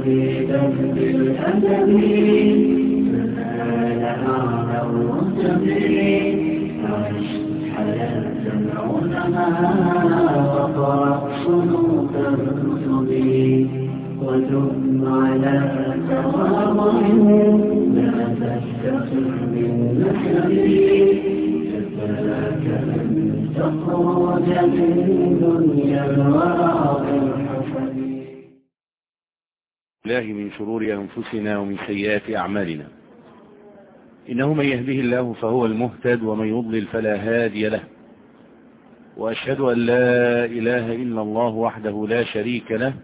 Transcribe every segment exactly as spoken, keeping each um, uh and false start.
مزيدا بالأدب فنال أعلى الرتب عش حياة العلماء وقرأ صنوف الكتب وثم على تواضع لا تستخف بالنسب كفاك أن تخرج من دنيا الورى بالحسب. الله من شرور أنفسنا ومن سيئات أعمالنا، إنه من يهده الله فهو المهتد ومن يضلل فلا هادي له، وأشهد أن لا إله إلا الله وحده لا شريك له،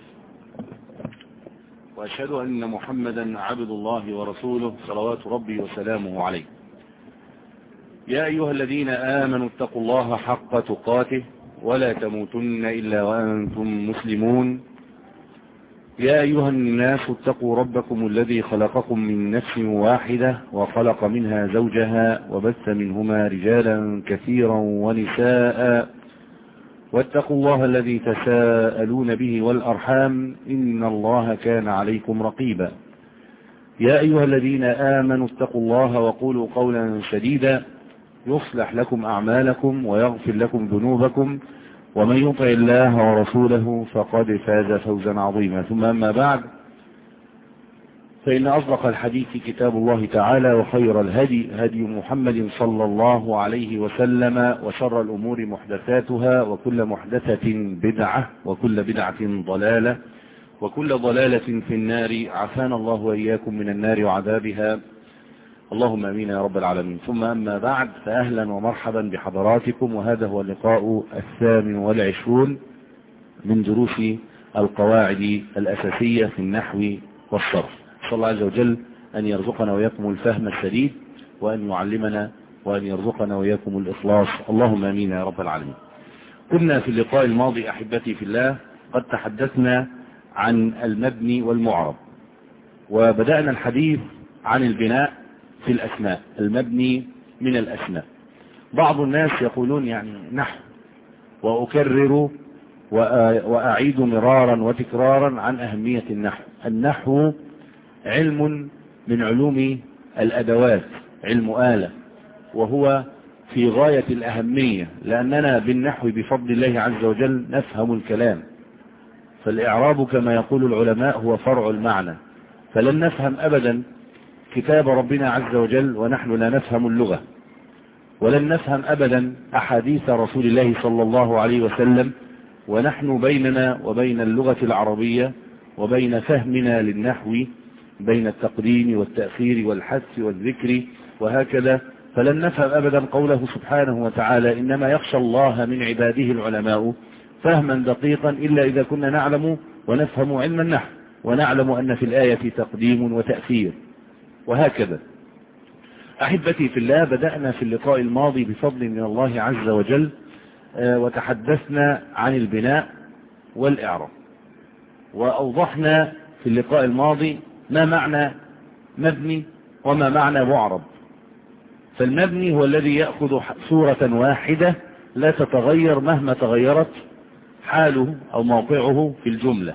وأشهد أن محمدا عبد الله ورسوله صلوات ربي وسلامه عليه. يا أيها الذين آمنوا اتقوا الله حق تقاته ولا تموتن إلا وأنتم مسلمون. يا أيها الناس اتقوا ربكم الذي خلقكم من نفس واحدة وخلق منها زوجها وبث منهما رجالا كثيرا ونساء، واتقوا الله الذي تساءلون به والأرحام إن الله كان عليكم رقيبا. يا أيها الذين آمنوا اتقوا الله وقولوا قولا سديدا يصلح لكم أعمالكم ويغفر لكم ذنوبكم، ومن يطع الله ورسوله فقد فاز فوزا عظيما. ثم أما بعد، فإن أصدق الحديث كتاب الله تعالى، وخير الهدي هدي محمد صلى الله عليه وسلم، وشر الأمور محدثاتها، وكل محدثة بدعة، وكل بدعة ضلالة، وكل ضلالة في النار. عافانا الله وإياكم من النار وعذابها، اللهم امين يا رب العالمين. ثم اما بعد، فاهلا ومرحبا بحضراتكم، وهذا هو اللقاء الثامن والعشرون من دروس القواعد الاساسية في النحو والصرف. نسأل الله عز وجل ان يرزقنا وإياكم الفهم السديد، وان يعلمنا وان يرزقنا وإياكم الاخلاص، اللهم امين يا رب العالمين. كنا في اللقاء الماضي احبتي في الله قد تحدثنا عن المبني والمعرب، وبدأنا الحديث عن البناء في الأسماء، المبني من الأسماء. بعض الناس يقولون يعني نحو، وأكرر وأعيد مرارا وتكرارا عن أهمية النحو. النحو علم من علوم الأدوات، علم آلة، وهو في غاية الأهمية، لأننا بالنحو بفضل الله عز وجل نفهم الكلام. فالإعراب كما يقول العلماء هو فرع المعنى، فلن نفهم أبدا كتاب ربنا عز وجل ونحن لا نفهم اللغة، ولن نفهم أبدا أحاديث رسول الله صلى الله عليه وسلم ونحن بيننا وبين اللغة العربية وبين فهمنا للنحو بين التقديم والتأخير والحث والذكر وهكذا. فلن نفهم أبدا قوله سبحانه وتعالى إنما يخشى الله من عباده العلماء فهما دقيقا إلا إذا كنا نعلم ونفهم علم النحو، ونعلم أن في الآية تقديم وتأخير وهكذا. أحبتي في الله، بدأنا في اللقاء الماضي بفضل من الله عز وجل وتحدثنا عن البناء والإعراب، وأوضحنا في اللقاء الماضي ما معنى مبني وما معنى معرب. فالمبني هو الذي يأخذ صورة واحدة لا تتغير مهما تغيرت حاله أو موقعه في الجملة.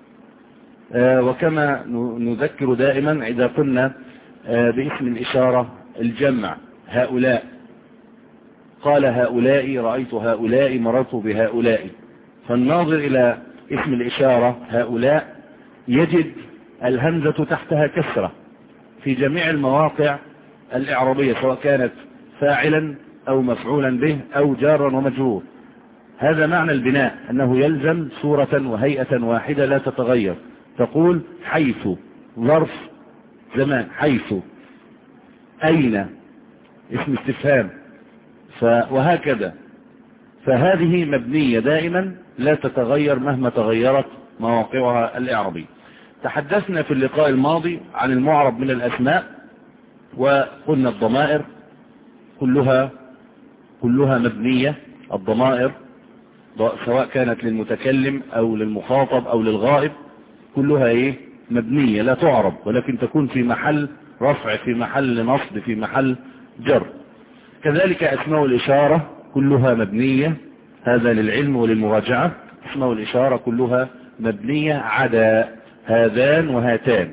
وكما نذكر دائما إذا قلنا باسم الإشارة الجمع هؤلاء، قال هؤلاء، رأيت هؤلاء، مررت بهؤلاء، فالناظر إلى اسم الإشارة هؤلاء يجد الهمزة تحتها كسرة في جميع المواقع الإعرابية، سواء كانت فاعلا أو مفعولا به أو جارا ومجرور. هذا معنى البناء، أنه يلزم صورة وهيئة واحدة لا تتغير. تقول حيث، ظرف زمان، حيث، أين، اسم استفهام، وهكذا. فهذه مبنية دائما لا تتغير مهما تغيرت مواقعها الإعرابية. تحدثنا في اللقاء الماضي عن المعرب من الأسماء، وقلنا الضمائر كلها كلها مبنية. الضمائر سواء كانت للمتكلم أو للمخاطب أو للغائب كلها ايه مبنية لا تعرب، ولكن تكون في محل رفع، في محل نصب، في محل جر. كذلك أسماء الإشارة كلها مبنية، هذا للعلم وللمراجعة. أسماء الإشارة كلها مبنية عدا هذان وهاتان،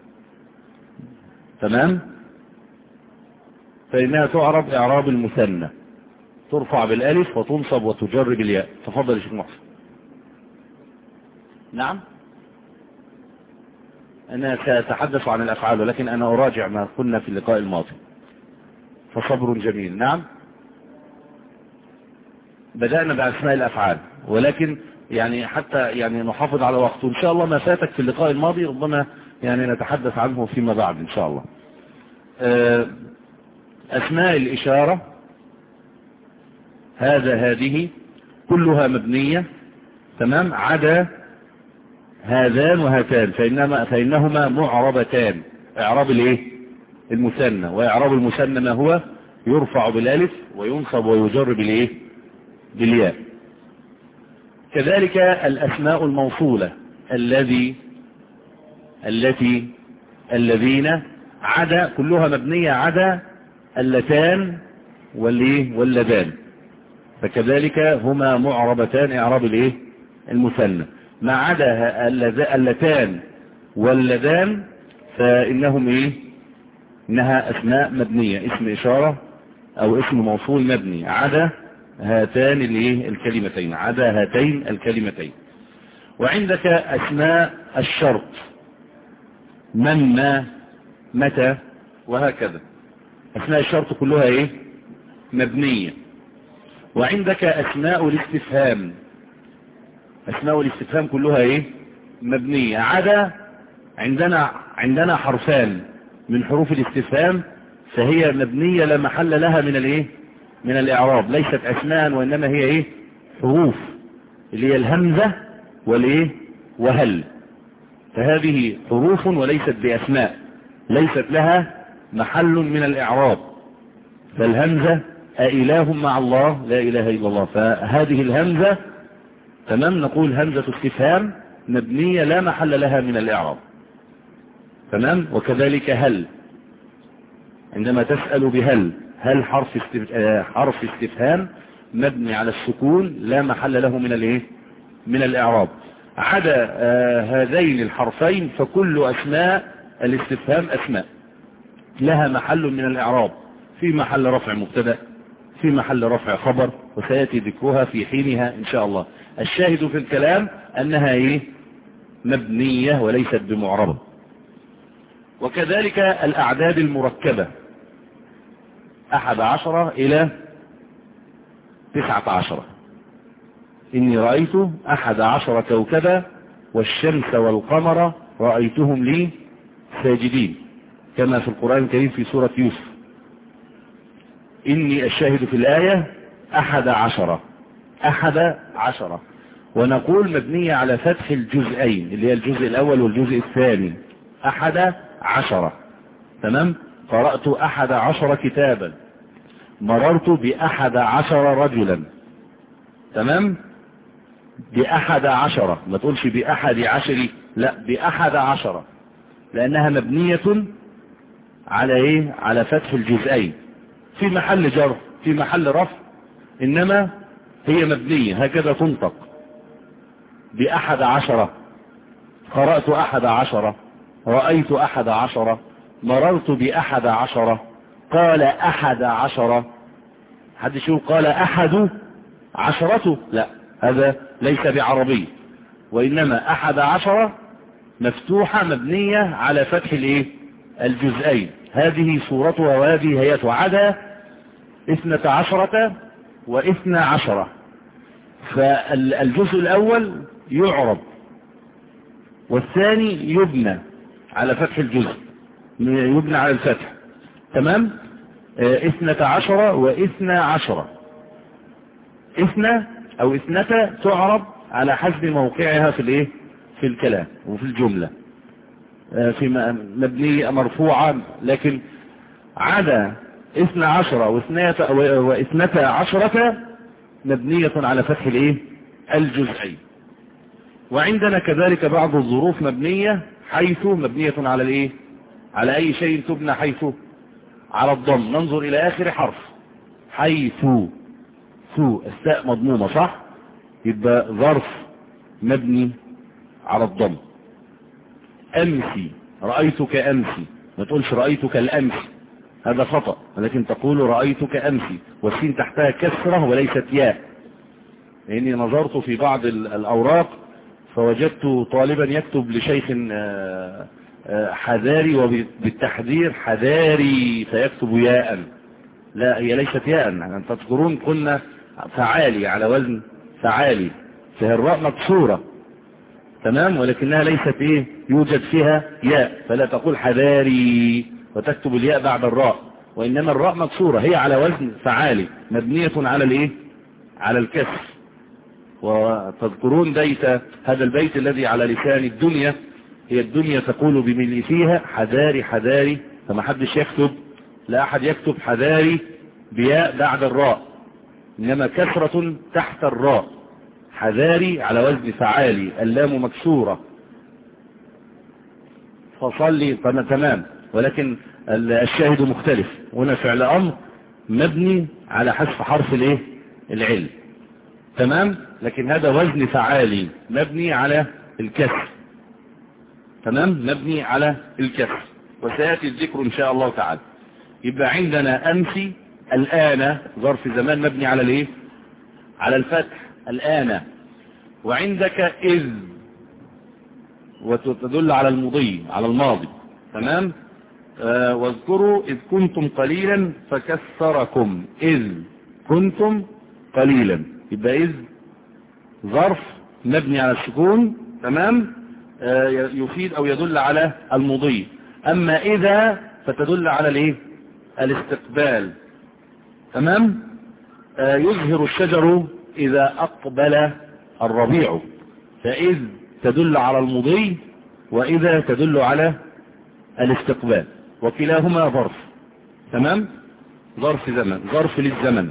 تمام؟ فإنها تعرب إعراب المثنى، ترفع بالالف وتنصب وتجر بالياء. تفضل يا شيخ محسن. نعم، أنا سأتحدث عن الأفعال، ولكن أنا أراجع ما قلنا في اللقاء الماضي، فصبر جميل. نعم، بدأنا بأسماء الأفعال، ولكن يعني حتى يعني نحافظ على وقته. إن شاء الله ما فاتك في اللقاء الماضي ربما يعني نتحدث عنه فيما بعد إن شاء الله. أسماء الإشارة هذا هذه كلها مبنية، تمام، عدا هذان وهاتان، فإنما فإنهما معربتان، إعراب الإيه؟ المثنى. وإعراب المثنى ما هو؟ يرفع بالالف وينصب ويجر بالإيه؟ بالياء. كذلك الأسماء الموصولة الذي التي الذين عدا، كلها مبنية عدا اللتان والإيه؟ واللذان، فكذلك هما معربتان إعراب الإيه؟ المثنى. ما عدا اللتان واللذان فإنهم إيه؟ إنها أسماء مبنية، اسم إشارة أو اسم موصول مبني عدا هاتان الإيه؟ الكلمتين، عدا هاتين الكلمتين. وعندك أسماء الشرط، من، ما، متى، وهكذا. أسماء الشرط كلها إيه؟ مبنية. وعندك أسماء الاستفهام، أسماء الاستفهام كلها إيه؟ مبنية عدا عندنا عندنا حرفان من حروف الاستفهام فهي مبنية لا محل لها من الإيه؟ من الإعراب، ليست أسماء وإنما هي إيه؟ حروف، اللي هي الهمزة والإيه؟ وهل. فهذه حروف وليست بأسماء، ليست لها محل من الإعراب. فالهمزة أإله مع الله؟ لا إله إلا الله. فهذه الهمزة، تمام، نقول همزة استفهام مبنية لا محل لها من الإعراب، تمام. وكذلك هل، عندما تسأل بهل، هل حرف حرف استفهام مبني على السكون لا محل له من الايه؟ من الإعراب. عدا هذين الحرفين فكل أسماء الاستفهام أسماء لها محل من الإعراب، في محل رفع مبتدأ، في محل رفع خبر، وسيأتي ذكرها في حينها إن شاء الله. الشاهد في الكلام أنها إيه؟ مبنية وليست بمعربة. وكذلك الأعداد المركبة، أحد عشر إلى تسعة عشر. إني رأيت أحد عشر كوكبا والشمس والقمر رأيتهم لي ساجدين، كما في القرآن الكريم في سورة يوسف. إني الشاهد في الآية أحد عشر، أحد عشر. ونقول مبنية على فتح الجزئين اللي هي الجزء الأول والجزء الثاني، أحد عشر، تمام. قرأت أحد عشر كتابا، مررت بأحد عشر رجلا، تمام. بأحد عشر، ما تقولش بأحد عشر، لا، بأحد عشر، لأنها مبنية على إيه؟ على فتح الجزئين، في محل جر في محل رفع، إنما هي مبنية هكذا تنطق. بأحد عشر، قرأت أحد عشر، رأيت أحد عشر، مررت بأحد عشر، قال أحد عشر. حد يقول قال أحد عشرة؟ لا، هذا ليس بعربي، وإنما أحد عشر مفتوحة مبنية على فتح الإيه؟ الجزئين. هذه صورتها وهذه هيئتها، عدا اثنة عشرة واثنى عشرة. فالجزء الأول يعرب والثاني يبنى على فتح الجزء، يبنى على الفتح، تمام. اثنة عشرة واثنى عشرة، اثنى او اثنتا تعرب على حسب موقعها في الايه؟ في الكلام وفي الجملة، في مبنية مرفوعة. لكن عدا اثنى عشرة واثنتا عشرة مبنية على فتح الايه؟ الجزئين. وعندنا كذلك بعض الظروف مبنية، حيث مبنية على الايه؟ على اي شيء تبنى حيث؟ على الضم. ننظر الى اخر حرف، حيث، ثو، الساء مضمومة صح، يبقى ظرف مبني على الضم. أمسي، رأيتك أمسي، ما تقولش رأيتك الأمس، هذا خطأ، ولكن تقول رأيتك أمسي، والسين تحتها كسرة وليست ياء. لأني نظرت في بعض الأوراق فوجدت طالبا يكتب لشيخ حذاري، وبالتحذير حذاري فيكتب ياء. لا، هي ليست ياء. أن تذكرون قلنا فعالي على وزن فعالي، فهي الراء مكسورة تمام، ولكنها ليست ايه يوجد فيها ياء، فلا تقول حذاري وتكتب الياء بعد الراء، وإنما الراء مكسورة، هي على وزن فعالي مبنية على الايه على الكسر. وتذكرون بيت هذا البيت الذي على لسان الدنيا، هي الدنيا تقول بملء فيها حذاري حذاري، فما حدش يكتب، لا أحد يكتب حذاري بياء بعد الراء، إنما كسرة تحت الراء، حذاري على وزن فعالي، اللام مكسورة، فصلي تمام. ولكن الشاهد مختلف، هنا فعل أمر مبني على حذف حرف الايه العلم تمام، لكن هذا وزن فعالي مبني على الكسر تمام، مبني على الكسر، وسيأتي الذكر إن شاء الله تعالى. يبقى عندنا أمسي، الآن ظرف زمان مبني على الايه على الفتح الآن، وعندك إذ وتدل على المضي على الماضي تمام. آه واذكروا إذ كنتم قليلا فكثركم، إذ كنتم قليلا، يبقى إذ ظرف مبني على السكون تمام، آه يفيد أو يدل على المضي. أما إذا فتدل على الايه الاستقبال تمام. آه يزهر الشجر إذا أقبل الربيع، فإذ تدل على المضي وإذا تدل على الاستقبال، وكلاهما ظرف تمام، ظرف زمن، ظرف للزمن.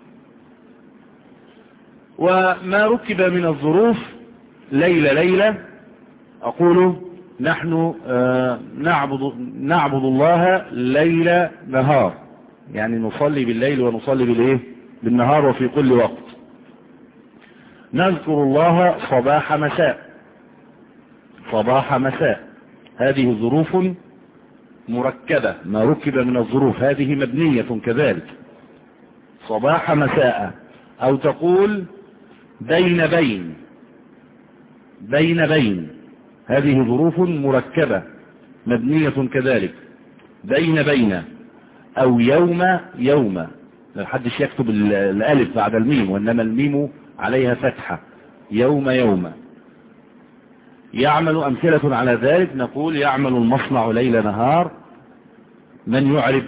وما ركب من الظروف ليلة ليلة، أقول نحن آه نعبد, نعبد الله ليل نهار، يعني نصلي بالليل ونصلي بالإيه بالنهار وفي كل وقت. نذكر الله صباح مساء، صباح مساء، هذه ظروف مركبة، ما ركب من الظروف هذه مبنية كذلك، صباح مساء. أو تقول بين بين، بين بين، هذه ظروف مركبة مبنية كذلك، بين بين. أو يوم يوم، لا حدش يكتب الألف بعد الميم، وإنما الميم عليها فتحة، يوم يوم. يعمل أمثلة على ذلك، نقول يعمل المصنع ليل نهار، من يعرب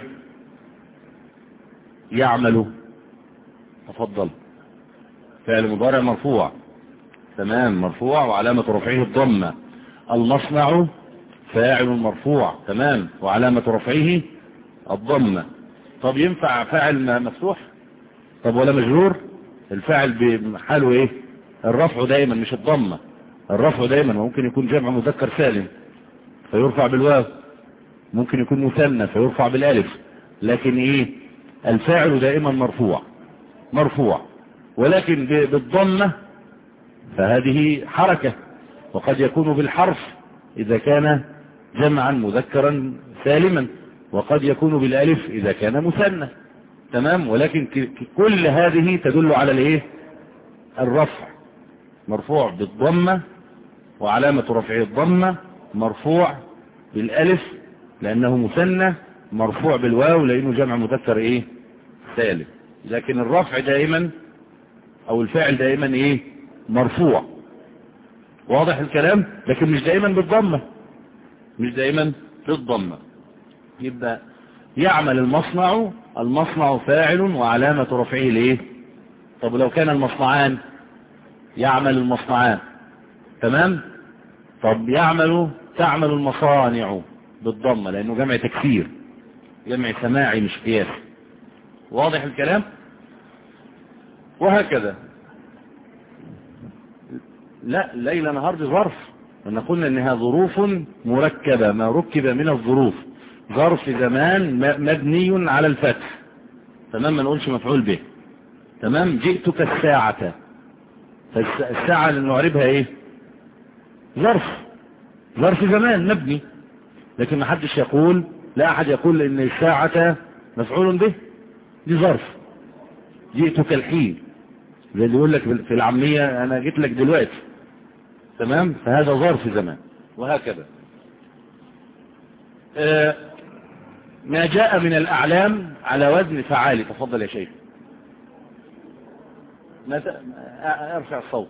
يعمل؟ تفضل. فعل مضارع مرفوع تمام، مرفوع وعلامة رفعه الضمة. المصنع فاعل مرفوع تمام، وعلامة رفعه الضمة. طب ينفع فاعل مفتوح؟ طب ولا مجرور؟ الفاعل بحاله ايه؟ الرفع دائما مش الضمة، الرفع دائما. ممكن يكون جمع مذكر سالم فيرفع بالواو، ممكن يكون مثنى فيرفع بالالف، لكن ايه الفاعل دائما مرفوع مرفوع. ولكن بالضمة فهذه حركة، وقد يكون بالحرف إذا كان جمعا مذكرا سالما، وقد يكون بالالف إذا كان مثنى تمام. ولكن كل هذه تدل على الايه الرفع، مرفوع بالضمة وعلامة رفعه الضمة، مرفوع بالالف لأنه مثنى، مرفوع بالواو لأنه جمع مذكر ايه سالم. لكن الرفع دائما او الفاعل دائما ايه مرفوع، واضح الكلام، لكن مش دائما بالضمة، مش دائما بالضمة. يبقى يعمل المصنع، المصنع فاعل وعلامة رفعه الايه. طب لو كان المصنعان، يعمل المصنعان تمام. طب يعمل تعمل المصانع بالضمة لأنه جمع تكسير، جمع سماعي مش قياس، واضح الكلام. وهكذا لا ليل نهار دي ظرف، قلنا قلنا انها ظروف مركبة، ما ركب من الظروف ظرف زمان مبني على الفتح تمام، ما نقولش مفعول به تمام. جئتك الساعة، فالساعة اللي نعربها ايه ظرف ظرف زمان مبني، لكن ما حدش يقول، لا أحد يقول إن الساعة مفعول به، دي ظرف. جئتك الحين، زي اللي يقول لك في العامية أنا جيت لك دلوقتي، تمام؟ فهذا ظرف زمان. وهكذا آه ما جاء من الأعلام على وزن فعال. تفضل يا شيخ. ارفع الصوت.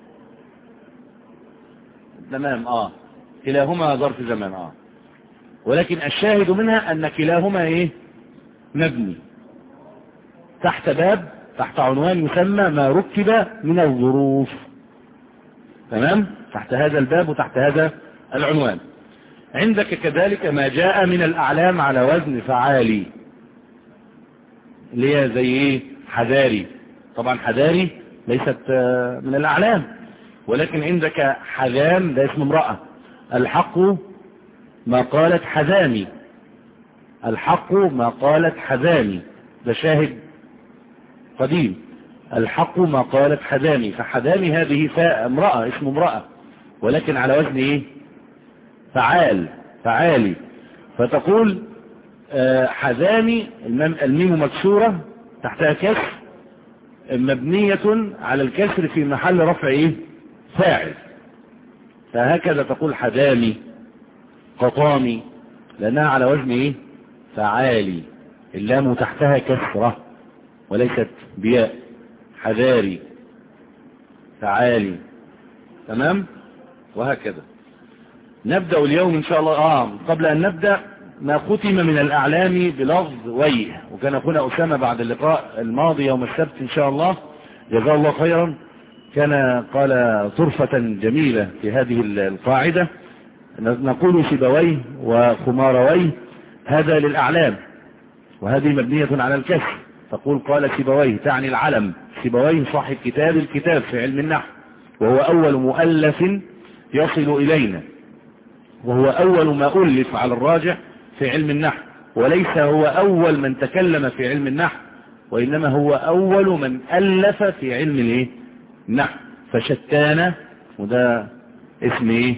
تمام. اه كلاهما ظرف زمان. اه ولكن الشاهد منها ان كلاهما ايه؟ مبني تحت باب، تحت عنوان يسمى ما ركب من الظروف. تمام؟ تحت هذا الباب وتحت هذا العنوان. عندك كذلك ما جاء من الأعلام على وزن فعالي، اللي هي زي ايه؟ حذاري. طبعا حذاري ليست من الأعلام، ولكن عندك حذام، ده اسم امرأة. الحق ما قالت حذامي، الحق ما قالت حذامي، ده شاهد قديم. الحق ما قالت حذامي، فحذامي هذه فاء امرأة، اسم امرأة، ولكن على وزن ايه؟ فعال، فعالي. فتقول حذامي، الميم مكسورة تحتها كسر، مبنية على الكسر في محل رفع ايه؟ فاعل. فهكذا تقول حذامي، قطامي، لأنها على وزن ايه؟ فعالي. اللام تحتها كسرة وليست بياء. حذاري، فعالي. تمام؟ وهكذا نبدأ اليوم إن شاء الله. آه قبل أن نبدأ، ما ختم من الأعلام بلفظ ويه، وكان أخونا أسامة بعد اللقاء الماضي يوم السبت إن شاء الله جزاه الله خيرا، كان قال طرفة جميلة في هذه القاعدة. نقول سيبويه وخمارويه، هذا للأعلام، وهذه مبنية على الكسر. تقول قال سيبويه، تعني العلم. سيبويه صاحب كتاب الكتاب في علم النحو، وهو أول مؤلف يصل إلينا، وهو أول ما ألف على الراجح في علم النحو، وليس هو أول من تكلم في علم النحو، وإنما هو أول من ألف في علم الايه؟ النحو. فشتان، وده اسم ايه؟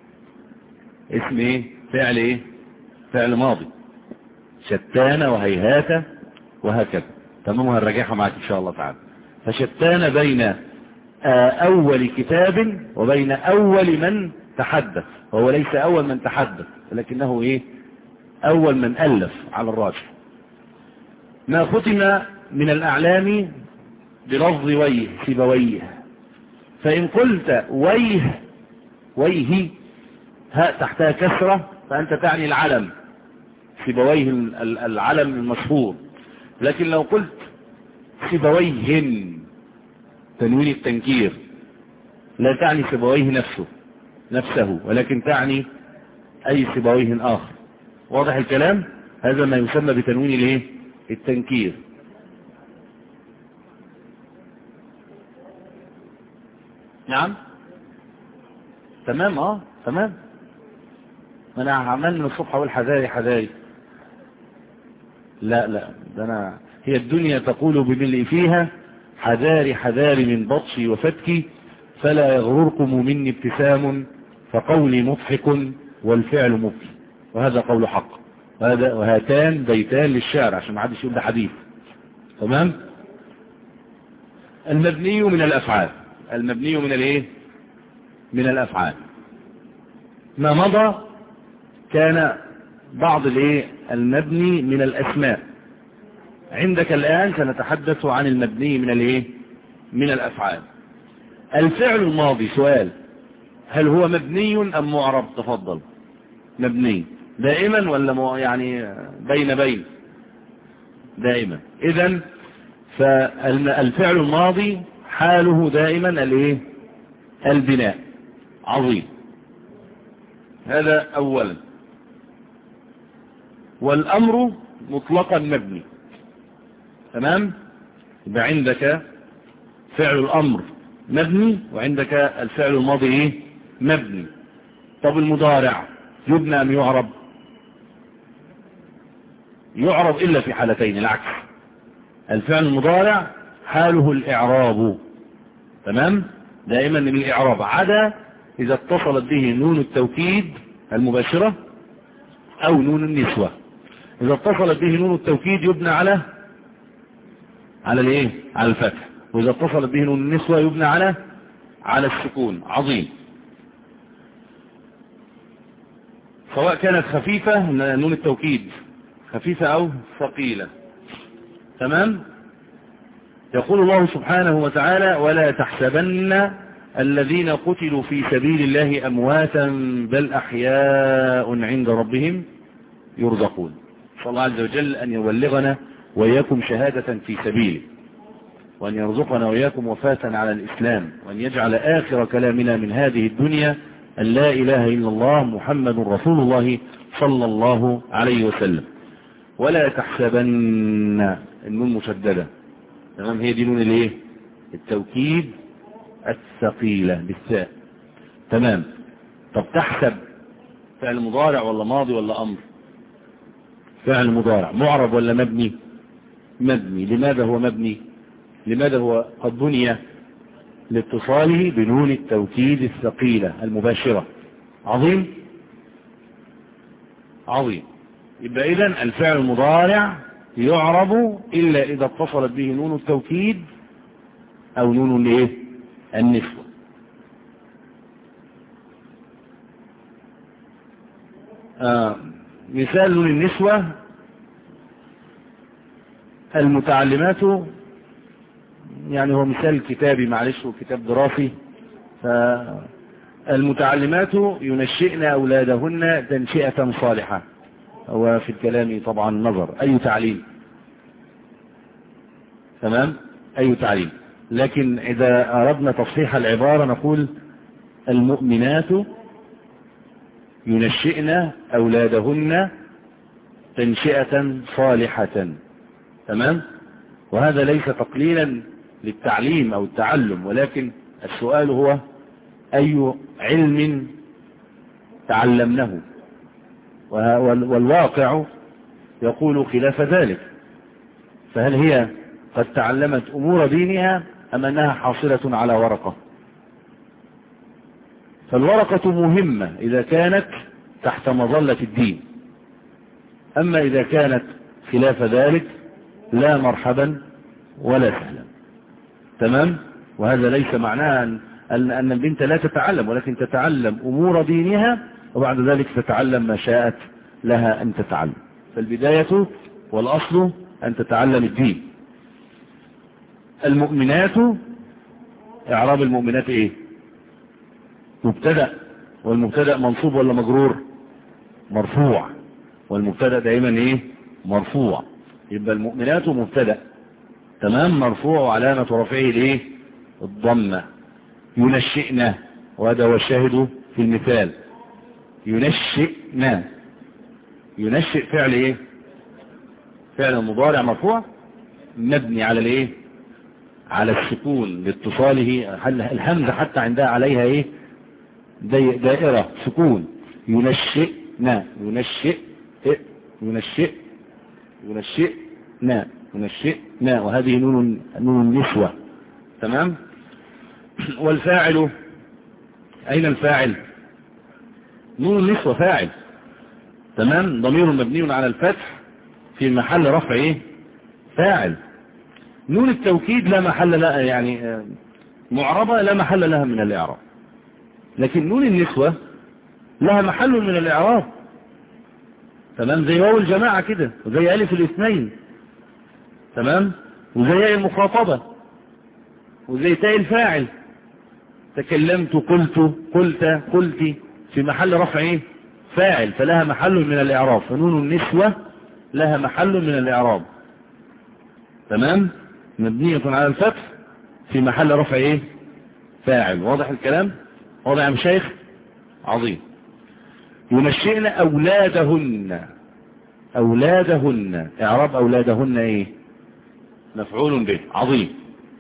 اسم ايه؟ فعل ايه؟ فعل ماضي. شتان وهيهات وهكذا. تمام؟ هنراجعها معك إن شاء الله تعالى. فشتان بين أول كتاب وبين أول من تحدث، وهو ليس أول من تحدث، ولكنه إيه؟ أول من ألف على الراجح. ما ختم من الأعلام بلفظ ويه، سيبويه. فإن قلت ويه، ويه هاء تحتها كسرة، فأنت تعني العلم، سيبويه العلم المشهور. لكن لو قلت سيبويهن، تنوين التنكير، لا تعني سيبويه نفسه نفسه ولكن تعني أي سيبويه آخر. واضح الكلام؟ هذا ما يسمى بتنوين الايه؟ التنكير. نعم تمام. اه تمام. انا عمال من الصبح اقول حذاري حذاري. لا لا، ده انا هي الدنيا تقول بملء فيها حذاري حذاري من بطشي وفتكي، فلا يغرركم مني ابتسام، فقولي مضحك والفعل مبكي. وهذا قول حق. وهذا وهاتان بيتان للشعر عشان ما حدش يقول ده حديث. تمام؟ المبني من الافعال، المبني من الايه؟ من الافعال. ما مضى كان بعض الايه؟ المبني من الاسماء. عندك الان سنتحدث عن المبني من الايه؟ من الافعال. الفعل الماضي، سؤال، هل هو مبني ام معرب؟ تفضل. مبني دائما ولا يعني بين بين؟ دائما. اذا فالفعل الماضي حاله دائما الايه؟ البناء. عظيم. هذا اولا. والامر مطلقا مبني. تمام؟ يبقى عندك فعل الامر مبني، وعندك الفعل الماضي ايه؟ مبني. طب المضارع يبنى ام يعرب؟ يعرب الا في حالتين، العكس. الفعل المضارع حاله الاعراب. تمام؟ دائما من الاعراب، عدا إذا اتصلت به نون التوكيد المباشرة أو نون النسوة. إذا اتصلت به نون التوكيد يبنى على على الايه على الفتح، وإذا اتصلت به نون النسوة يبنى على على السكون. عظيم. سواء كانت خفيفة نون التوكيد خفيفة أو ثقيلة. تمام. يقول الله سبحانه وتعالى: ولا تحسبن الذين قتلوا في سبيل الله أمواتا بل أحياء عند ربهم يرزقون. صلى الله عز وجل أن يبلغنا وإياكم شهادة في سبيله، وأن يرزقنا وإياكم وفاة على الإسلام، وأن يجعل آخر كلامنا من هذه الدنيا أن لا إله إلا الله محمد رسول الله صلى الله عليه وسلم. ولا تحسبن النون مشددة. تمام. هي دي نون الايه التوكيد الثقيلة بالثاء. تمام. طب تحسب فعل مضارع ولا ماضي ولا أمر؟ فعل مضارع. معرب ولا مبني؟ مبني. لماذا هو مبني؟ لماذا هو قد بني؟ لاتصاله بنون التوكيد الثقيلة المباشرة. عظيم. عظيم. يبقى إذن الفعل المضارع يعرب إلا إذا اتصلت به نون التوكيد أو نون الايه النسوة. آه. مثال نون النسوة: المتعلمات، يعني هو مثال كتابي معلش وكتاب دراسي. فالمتعلمات ينشئن أولادهن تنشئة صالحة. هو في الكلام طبعا نظر أي تعليم. تمام. أي تعليم. لكن إذا أردنا تصحيح العبارة نقول المؤمنات ينشئن أولادهن تنشئة صالحة. تمام. وهذا ليس تقليلا للتعليم أو التعلم، ولكن السؤال هو أي علم تعلمناه، والواقع يقول خلاف ذلك. فهل هي قد تعلمت أمور دينها أم أنها حاصلة على ورقة؟ فالورقة مهمة إذا كانت تحت مظلة الدين، أما إذا كانت خلاف ذلك لا مرحبا ولا سهلا. تمام. وهذا ليس معناه أن أن البنت لا تتعلم، ولكن تتعلم أمور دينها وبعد ذلك تتعلم ما شاءت لها أن تتعلم. فالبداية والأصل أن تتعلم الدين. المؤمنات، إعراب المؤمنات إيه؟ مبتدأ. والمبتدأ منصوب ولا مجرور؟ مرفوع. والمبتدأ دائما إيه؟ مرفوع. يبقى المؤمنات مبتدأ. تمام. مرفوع وعلامة رفعه الإيه؟ الضمة. ينشئنا، وهذا هو الشاهد في المثال. ينشئنا. ينشئ فعل إيه؟ فعل مضارع مرفوع مبني على الإيه؟ على السكون لاتصاله. الهمزة حتى عندها عليها إيه؟ دائرة سكون. ينشئنا. ينشئ ينشئ ينشئنا ينشئنا. وهذه نون نون النسوة. تمام. والفاعل أين الفاعل؟ نون النسوة فاعل. تمام. ضمير مبني على الفتح في محل رفع ايه؟ فاعل. نون التوكيد لا محل لها، يعني معربة لا محل لها من الإعراب. لكن نون النسوة لها محل من الإعراب. تمام. زي واو الجماعة كده، وزي ألف الاثنين. تمام. وزي ياء المخاطبة، وزي تاء الفاعل. تكلمت، قلت، قلت، قلت، في محل رفع ايه؟ فاعل. فلها محل من الإعراب. فنون النسوة لها محل من الإعراب. تمام. مبنية على الفتح في محل رفع ايه؟ فاعل. واضح الكلام؟ واضح يا مشايخ؟ عظيم. ينشئن أولادهن. أولادهن. إعراب أولادهن ايه؟ مفعول به. عظيم.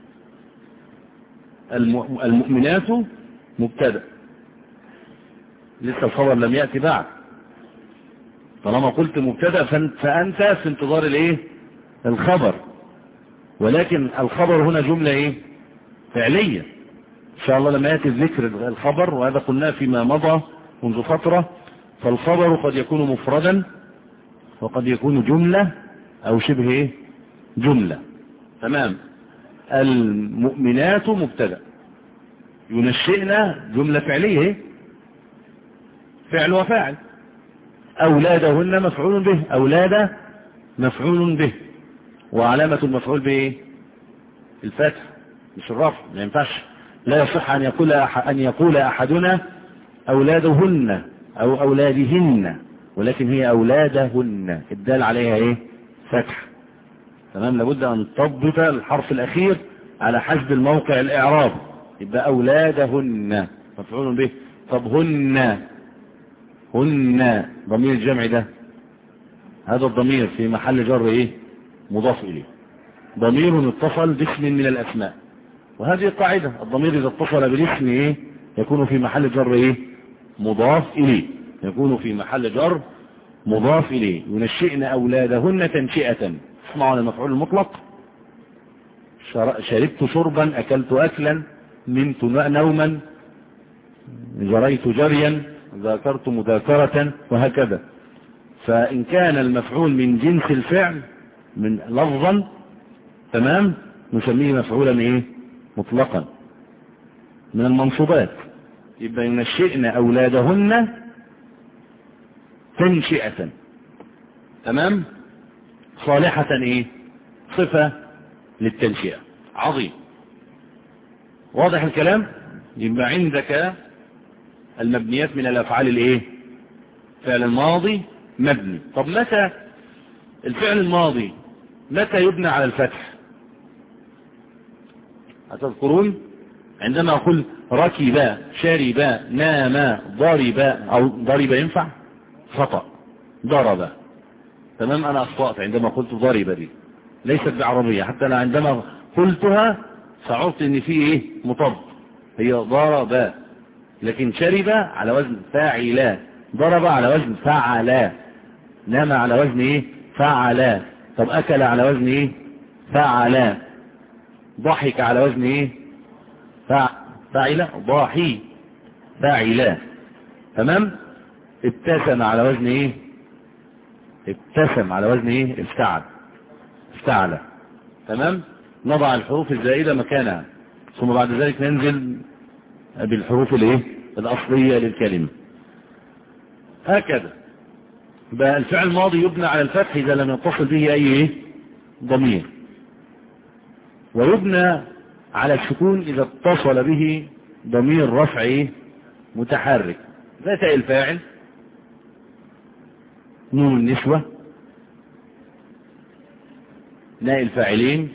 المؤمنات مبتدأ، لسه الخبر لم يأتي بعد. طالما قلت مبتدأ فأنت في انتظار الايه؟ الخبر. ولكن الخبر هنا جملة ايه؟ فعلية. إن شاء الله لما يأتي ذكر الخبر، وهذا قلناه فيما مضى منذ فترة، فالخبر قد يكون مفردا وقد يكون جملة أو شبه إيه؟ جملة. تمام. المؤمنات مبتدأ، ينشئنا جملة فعلية إيه؟ فعل وفاعل. أولادهن مفعول به، أولاد مفعول به، وعلامة المفعول به الفتح مش الرفع. ما ينفعش، لا يصح أن يقول أن يقول أحدنا أولادهن أو أولادهن، ولكن هي أولادهن، الدال عليها إيه؟ فتح. تمام. لابد أن تضبط الحرف الأخير على حسب الموقع الإعراب، يبقى أولادهن مفعول به. طب هن، هن ضمير الجمع ده، هذا الضمير في محل جر إيه؟ مضاف إليه، ضمير اتصل باسم من الأسماء، وهذه قاعدة، الضمير إذا اتصل بالاسم إيه؟ يكون في محل جر إيه؟ مضاف إليه، يكون في محل جر مضاف إليه. ينشئن أولادهن تنشئة. اسمعوا على المفعول المطلق: شربت شربا، أكلت أكلا، نمت نوما، جريت جريا، ذاكرت مذاكرة، وهكذا. فإن كان المفعول من جنس الفعل من لفظا، تمام، نسميه مفعولا إيه؟ مطلقا من المنصوبات. يبقى ينشئن أولادهن تنشئة. تمام. صالحة إيه؟ صفة للتنشئة. عظيم. واضح الكلام؟ يبقى عندك المبنيات من الأفعال الإيه؟ فعل الماضي مبني. طب متى الفعل الماضي متى يبنى على الفتح؟ هتذكرون عندما أقول ركب، شرب، نام، ضرب، أو ضرب ينفع؟ خطأ. ضرب. تمام. أنا أخطأت عندما قلت ضرب، دي ليست بعربية، حتى أنا عندما قلتها شعرت إن في إيه؟ مطب، هي ضرب. لكن شرب على وزن فاعلا، ضرب على وزن فعلا، نام على وزن إيه؟ فعلا. طب أكل على وزن إيه؟ فعلا. ضحك على وزن إيه؟ فاعلا، ضاحي، فاعلا. تمام. ابتسم على وزن إيه؟ ابتسم على وزن إيه؟ افتعل، افتعل. تمام. نضع الحروف الزائدة مكانها، ثم بعد ذلك ننزل بالحروف الايه؟ الأصلية للكلمة. هكذا بقى الفعل الماضي يبنى على الفتح إذا لم يتصل به أي إيه؟ ضمير، ويبنى على السكون إذا اتصل به ضمير رفع إيه؟ متحرك، زي تاء الفاعل، نون النسوة، ناء الفاعلين،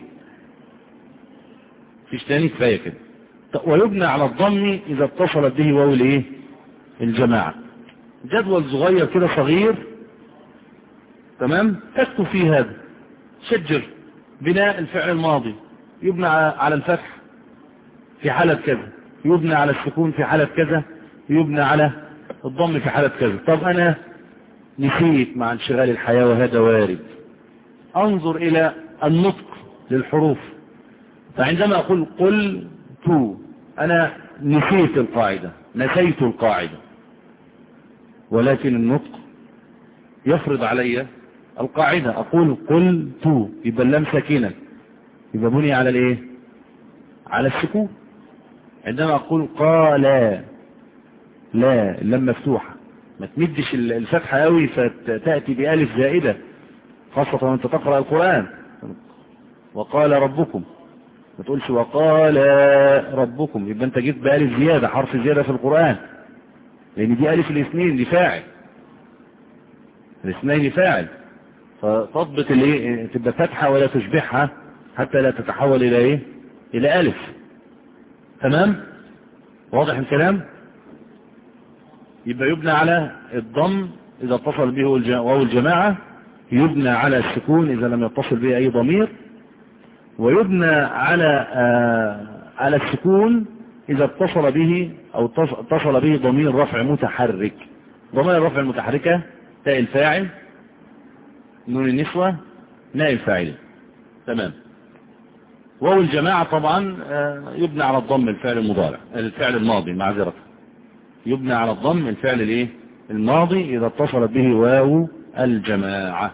فيش تاني، كفاية كده. ويبنى على الضم إذا اتصلت به واو الايه؟ الجماعة. جدول صغير كده صغير، تمام، تكتب فيه هذا. شجر بناء الفعل الماضي يبنى على الفتح في حالة كذا، يبنى على السكون في حالة كذا، يبنى على الضم في حالة كذا. طب أنا نسيت مع انشغال الحياة وهذا وارد. انظر إلى النطق للحروف، فعندما أقول قل تو، أنا نسيت القاعدة، نسيت القاعدة، ولكن النطق يفرض علي القاعدة. أقول قل تو، يبقى اللام ساكنة، يبقى بني على الايه؟ على السكون. عندما أقول قال لا، اللام مفتوحة، ما تمدش الفتحة قوي فتأتي بألف زائدة، خاصة وانت تقرأ القرآن. وقال ربكم، ما تقولش وقال ربكم، يبقى انت جيت بألف زيادة، حرف زيادة في القرآن، لان دي ألف الاثنين دي فاعل، الاثنين فاعل، فتضبط الايه؟ تبقى فتحة ولا تشبعها حتى لا تتحول الى ايه؟ الى ألف. تمام. واضح الكلام؟ يبقى يبنى على الضم اذا اتصل به واو الجماعة، يبنى على السكون اذا لم يتصل به اي ضمير، ويبنى على آه على السكون إذا اتصل به أو اتصل به ضمير رفع متحرك. ضمير الرفع المتحركة تاء الفاعل، نون النسوة، ناء الفاعل. تمام. واو الجماعة طبعا يبنى على الضم الفعل المضارع الفعل الماضي معذرة يبنى على الضم الفعل الايه الماضي اذا اتصلت به واو الجماعة.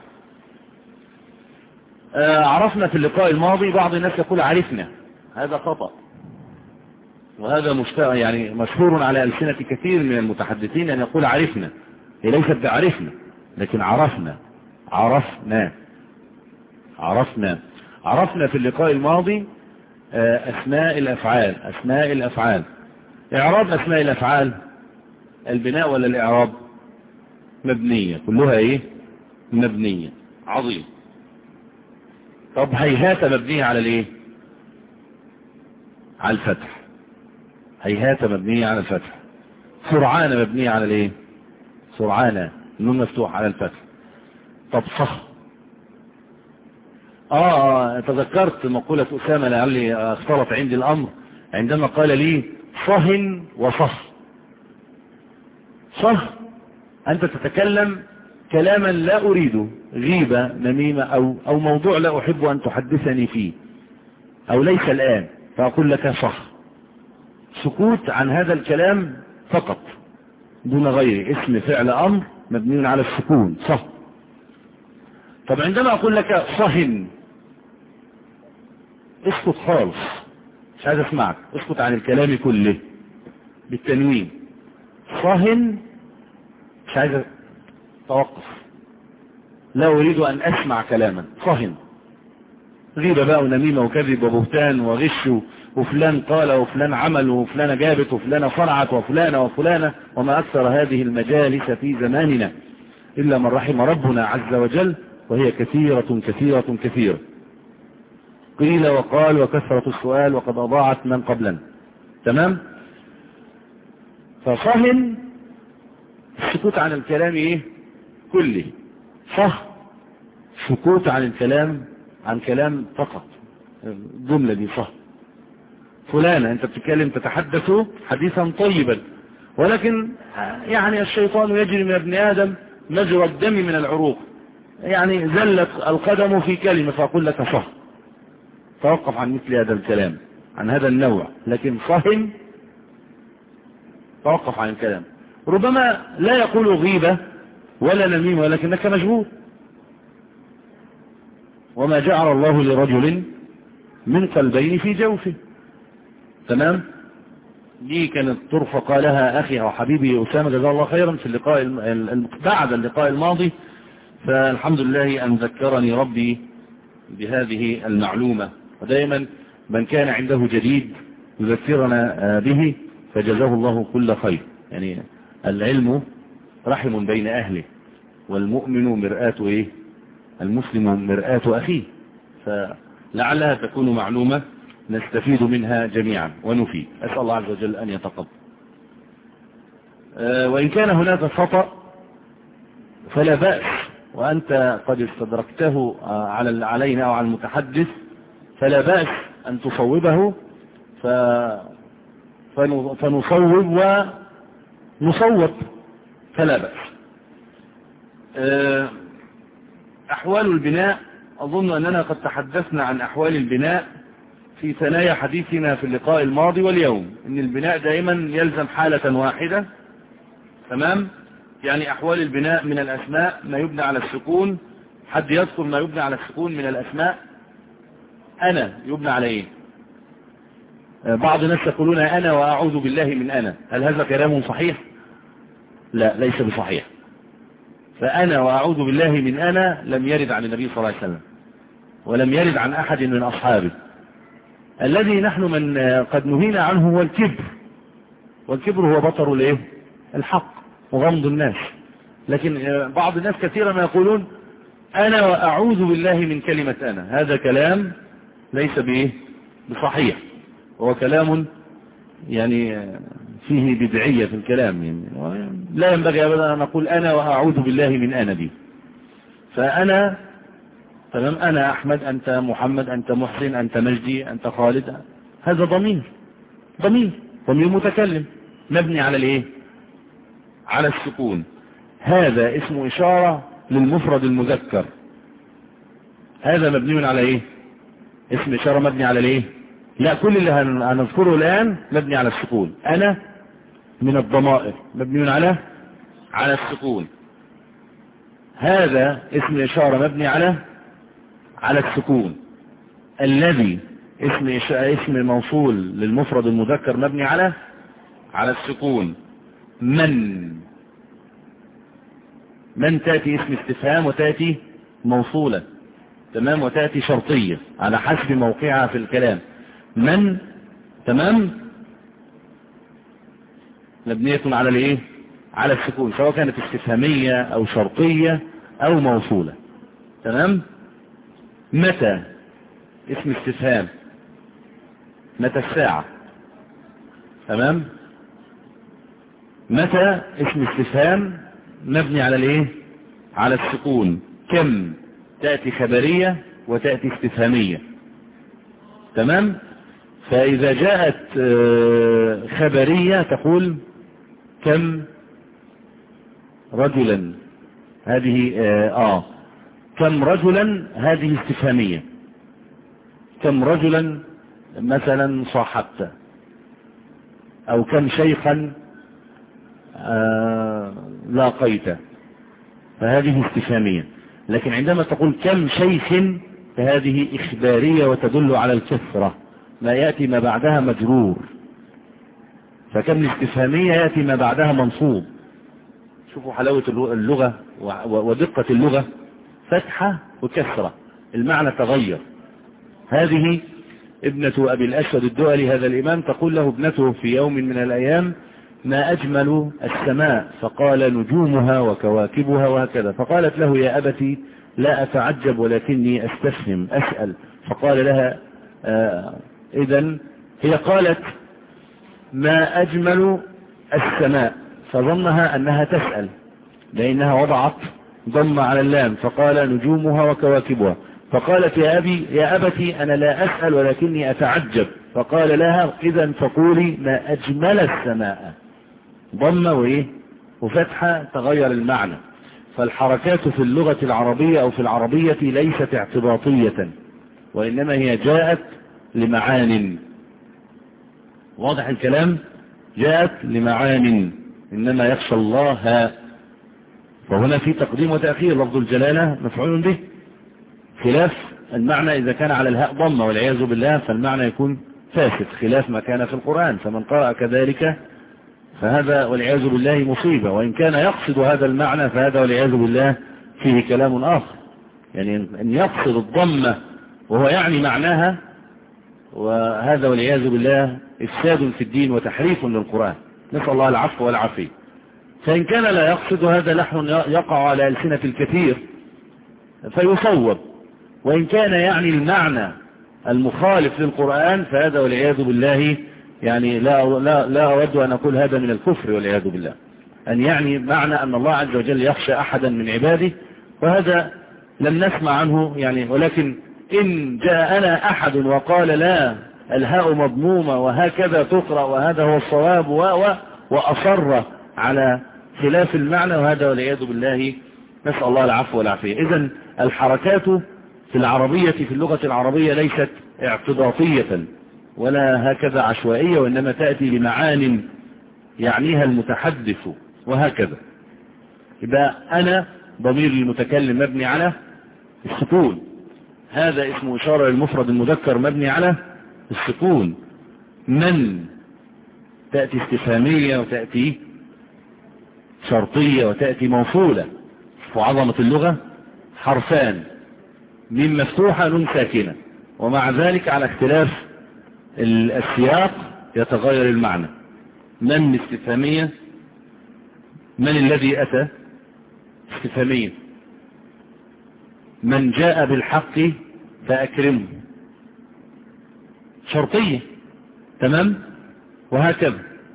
عرفنا في اللقاء الماضي بعض الناس يقول عرفنا، هذا خطأ، وهذا مشتاق يعني مشهور على ألسنة كثير من المتحدثين أن يقول عرفنا، هي ليست بعرفنا لكن عرفنا عرفنا عرفنا عرفنا في اللقاء الماضي أسماء الأفعال. أسماء الأفعال إعراب أسماء الأفعال البناء ولا الإعراب؟ مبنية، كلها إيه؟ مبنية. عظيم. طب هيهات مبنية على الإيه؟ على الفتح. هيهات مبنية على الفتح. سرعان مبنية على الإيه؟ سرعان النون مفتوح على الفتح. طب صح. آه تذكرت مقولة أسامة لعلي اختلط عندي الأمر عندما قال لي صهن وصح. صح أنت تتكلم كلاما لا أريده، غيبة نميمة أو, أو موضوع لا أحب أن تحدثني فيه أو ليس الآن، فأقول لك صح. سكوت عن هذا الكلام فقط دون غيره، اسم فعل أمر مبني على السكون صح. طب عندما أقول لك صهن اسكت خالص، مش عايز اسمعك، اسكت عن الكلام كله بالتنوين. صهن مش عايز توقف، لا أريد أن أسمع كلاما. صهن غيبة بقى ونميمة وكذب وبهتان وغش وفلان قال وفلان عمل وفلان جابت وفلان صنعت وفلانة وفلانة، وما أكثر هذه المجالس في زماننا إلا من رحم ربنا عز وجل، وهي كثيرة كثيرة كثيرة. قيل وقال وكثرة السؤال وقد أضاعت من قبلنا. تمام. فصهن السكوت عن الكلام ايه كله. صح سكوت عن الكلام عن كلام فقط، الجملة دي صح. فلانة انت بتتكلم تتحدث حديثا طيبا، ولكن يعني الشيطان يجري من ابن آدم مجرى الدم من العروق، يعني زلت القدم في كلمة، فأقول لك صح. توقف عن مثل هذا الكلام عن هذا النوع، لكن صهن توقف عن الكلام. ربما لا يقول غيبة ولا نميمة ولكنك مجبور. وما جعل الله لرجل من قلبين في جوفه. تمام. دي كانت ترفق لها أخي أو حبيبي أسامة جزاه الله خيرا في اللقاء بعد اللقاء الماضي، فالحمد لله أن ذكرني ربي بهذه المعلومة، ودائما من كان عنده جديد يذكرنا به فجزاه الله كل خير. يعني العلم رحم بين أهله، والمؤمن مرآة إيه؟ المسلم مرآة أخيه، فلعلها تكون معلومة نستفيد منها جميعا ونفيد. أسأل الله عز وجل أن يتقبل. أه وإن كان هناك خطأ فلا بأس، وأنت قد استدركته على علينا أو على المتحدث، فلا بأس أن تصوبه ف... فنصوب ونصوب، فلا بأس. أه أحوال البناء، أظن أننا قد تحدثنا عن أحوال البناء في ثنايا حديثنا في اللقاء الماضي واليوم، إن البناء دائما يلزم حالة واحدة. تمام. يعني أحوال البناء من الأسماء ما يبنى على السكون. حد يذكر ما يبنى على السكون من الأسماء؟ أنا يبنى على إيه؟ بعض الناس يقولون أنا وأعوذ بالله من أنا، هل هذا كلام صحيح؟ لا، ليس بصحيح. فأنا وأعوذ بالله من أنا لم يرد عن النبي صلى الله عليه وسلم، ولم يرد عن أحد من أصحابه. الذي نحن من قد نهينا عنه هو الكبر، والكبر هو بطر الايه؟ الحق وغمض الناس. لكن بعض الناس كثيرا ما يقولون أنا وأعوذ بالله من كلمة أنا، هذا كلام ليس بإيه؟ بصحيح، هو كلام يعني فيه بدعية في الكلام، يعني لا ينبغي أبدا أن نقول أنا وأعوذ بالله من أنا دي. فأنا تمام، أنا أحمد، أنت محمد، أنت محسن، أنت مجدي، أنت خالد، هذا ضمير ضمير ضمير متكلم مبني على الإيه؟ على السكون. هذا اسم إشارة للمفرد المذكر، هذا مبني على إيه؟ اسم إشارة مبني على الايه؟ لا، كل اللي هنذكره الآن مبني على السكون. أنا من الضمائر مبني على على السكون. هذا اسم إشارة مبني على على السكون. الذي اسم اسم موصول للمفرد المذكر مبني على على السكون. من من تأتي اسم استفهام وتأتي موصولة، تمام، وتأتي شرطية على حسب موقعها في الكلام. من، تمام، مبنية على الايه؟ على السكون، سواء كانت استفهامية او شرطية او موصولة، تمام. متى اسم استفهام، متى الساعة، تمام. متى اسم استفهام مبني على الايه؟ على السكون. كم تأتي خبرية وتأتي استفهامية، تمام. فإذا جاءت خبرية تقول كم رجلا، هذه آه كم رجلا هذه استفهامية. كم رجلا مثلا صاحبت، أو كم شيخا آه لاقيت، فهذه استفهامية. لكن عندما تقول كم شيخ فهذه إخبارية وتدل على الكثرة، ما يأتي ما بعدها مجرور. فكم الاستفهامية يأتي ما بعدها منصوب. شوفوا حلاوة اللغة ودقة اللغة، فتحة وكسرة، المعنى تغير. هذه ابنة أبي الأسود الدؤلي، هذا الإمام، تقول له ابنته في يوم من الأيام: ما أجمل السماء؟ فقال: نجومها وكواكبها وهكذا. فقالت له: يا أبتي لا أتعجب ولكني أستفهم أسأل. فقال لها: آه إذن هي قالت: ما أجمل السماء، فظنها أنها تسأل لأنها وضعت ضم على اللام، فقال: نجومها وكواكبها. فقالت: يا أبي يا أبتي أنا لا أسأل ولكني أتعجب. فقال لها: إذن فقولي ما أجمل السماء. ضم وإيه وفتحة، تغير المعنى. فالحركات في اللغة العربية أو في العربية ليست اعتباطية، وإنما هي جاءت لمعان. واضح الكلام؟ جاءت لمعان، إنما يخشى الله. وهنا في تقديم وتأخير، لفظ الجلالة مفعول به، خلاف المعنى إذا كان على الهاء ضمة والعياذ بالله فالمعنى يكون فاسد، خلاف ما كان في القرآن. فمن قرأ كذلك فهذا والعياذ بالله مصيبة، وإن كان يقصد هذا المعنى فهذا والعياذ بالله فيه كلام آخر. يعني أن يقصد الضمة وهو يعني معناها، وهذا والعياذ بالله إفساد في الدين وتحريف للقرآن، نسأل الله العفو والعافية. فإن كان لا يقصد، هذا لحن يقع على ألسنة الكثير فيصوب، وإن كان يعني المعنى المخالف للقرآن فهذا والعياذ بالله يعني لا, لا, لا أود أن أقول هذا من الكفر والعياذ بالله، أن يعني معنى أن الله عز وجل يخشى أحدا من عباده، وهذا لم نسمع عنه يعني. ولكن إن جاءنا أحد وقال لا الهاء مضمومة وهكذا تقرأ وهذا هو الصواب و وأصر على خلاف المعنى، وهذا والعياذ بالله نسأل الله العفو والعافية. إذن الحركات في العربية في اللغة العربية ليست اعتباطية ولا هكذا عشوائية، وإنما تأتي لمعان يعنيها المتحدث وهكذا. يبقى أنا ضمير المتكلم مبني على السكون، هذا اسم إشارة للمفرد المذكر مبني على السكون. من تأتي استفهامية وتأتي شرطية وتأتي موصولة. وعظمة اللغة حرفان، من مفتوحة نون ساكنة، ومع ذلك على اختلاف السياق يتغير المعنى. من استفهامية، من الذي أتى استفهامية. من جاء بالحق فأكرمه شرطية، تمام، وهكذا.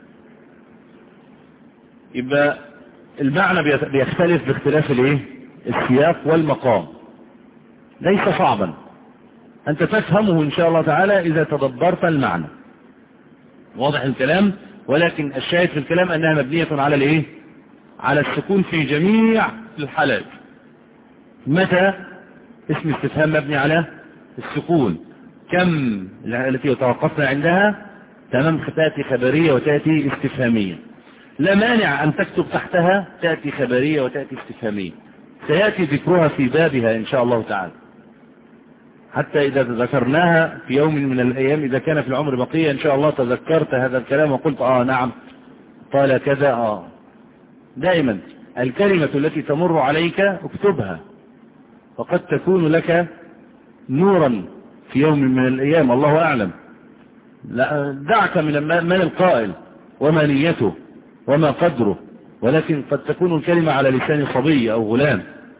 يبقى المعنى بيختلف باختلاف الايه السياق والمقام. ليس صعبا، أنت تفهمه إن شاء الله تعالى إذا تدبرت المعنى. واضح الكلام؟ ولكن الشاهد في الكلام أنها مبنية على الايه على السكون في جميع الحالات. متى اسم استفهام مبني على السكون. كم التي توقفنا عندها تمام تأتي خبرية وتأتي استفهامية. لا مانع أن تكتب تحتها تأتي خبرية وتأتي استفهامية، سيأتي ذكرها في بابها إن شاء الله تعالى، حتى إذا ذكرناها في يوم من الأيام إذا كان في العمر بقية إن شاء الله تذكرت هذا الكلام وقلت آه نعم قال كذا. آه دائما الكلمة التي تمر عليك اكتبها، فقد تكون لك نورا في يوم من الأيام، الله أعلم. لا دعك من من القائل وما نيته وما قدره، ولكن قد تكون الكلمة على لسان صبي أو غلام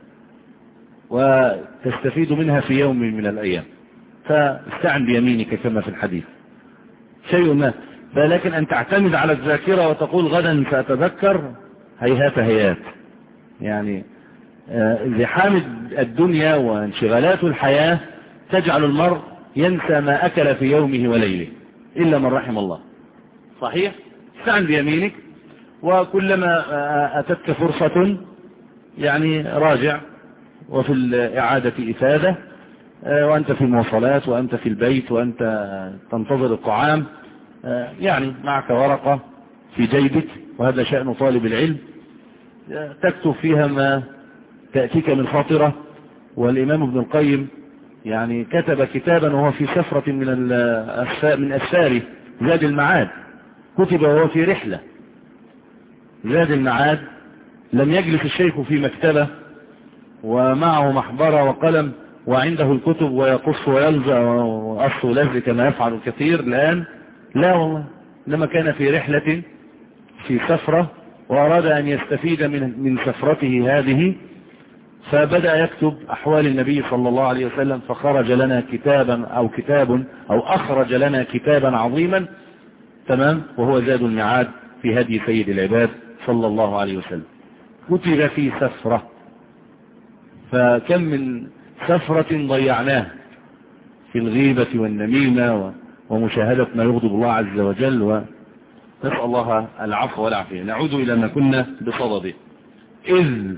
وتستفيد منها في يوم من الأيام. فاستعن بيمينك كما في الحديث شيء ما. لكن أن تعتمد على الذاكرة وتقول غدا سأتذكر، هيهات هيات. يعني زحام الدنيا وانشغالات الحياة تجعل المرء ينسى ما أكل في يومه وليله إلا من رحم الله. صحيح؟ استعن بيمينك، وكلما أتتك فرصة يعني راجع، وفي الإعادة إفادة، وأنت في المواصلات وأنت في البيت وأنت تنتظر الطعام، يعني معك ورقة في جيبك، وهذا شأن طالب العلم، تكتب فيها ما تأتيك من خاطرة. والإمام ابن القيم يعني كتب كتابا وهو في سفرة من من أسفاره زاد المعاد، كتب وهو في رحلة زاد المعاد. لم يجلس الشيخ في مكتبة ومعه محبرة وقلم وعنده الكتب ويقص ويلزق وقص ولزق كما يفعل الكثير الآن، لا والله، لما كان في رحلة في سفرة وأراد أن يستفيد من من سفرته هذه، فبدأ يكتب أحوال النبي صلى الله عليه وسلم، فخرج لنا كتابا أو كتاب أو أخرج لنا كتابا عظيما تمام، وهو زاد المعاد في هدي سيد العباد صلى الله عليه وسلم. كتب في سفرة، فكم من سفرة ضيعناها في الغيبة والنميمة ومشاهدة ما يغضب الله عز وجل، ونسأل الله العفو والعافية. نعود إلى ما كنا بصدده. إذ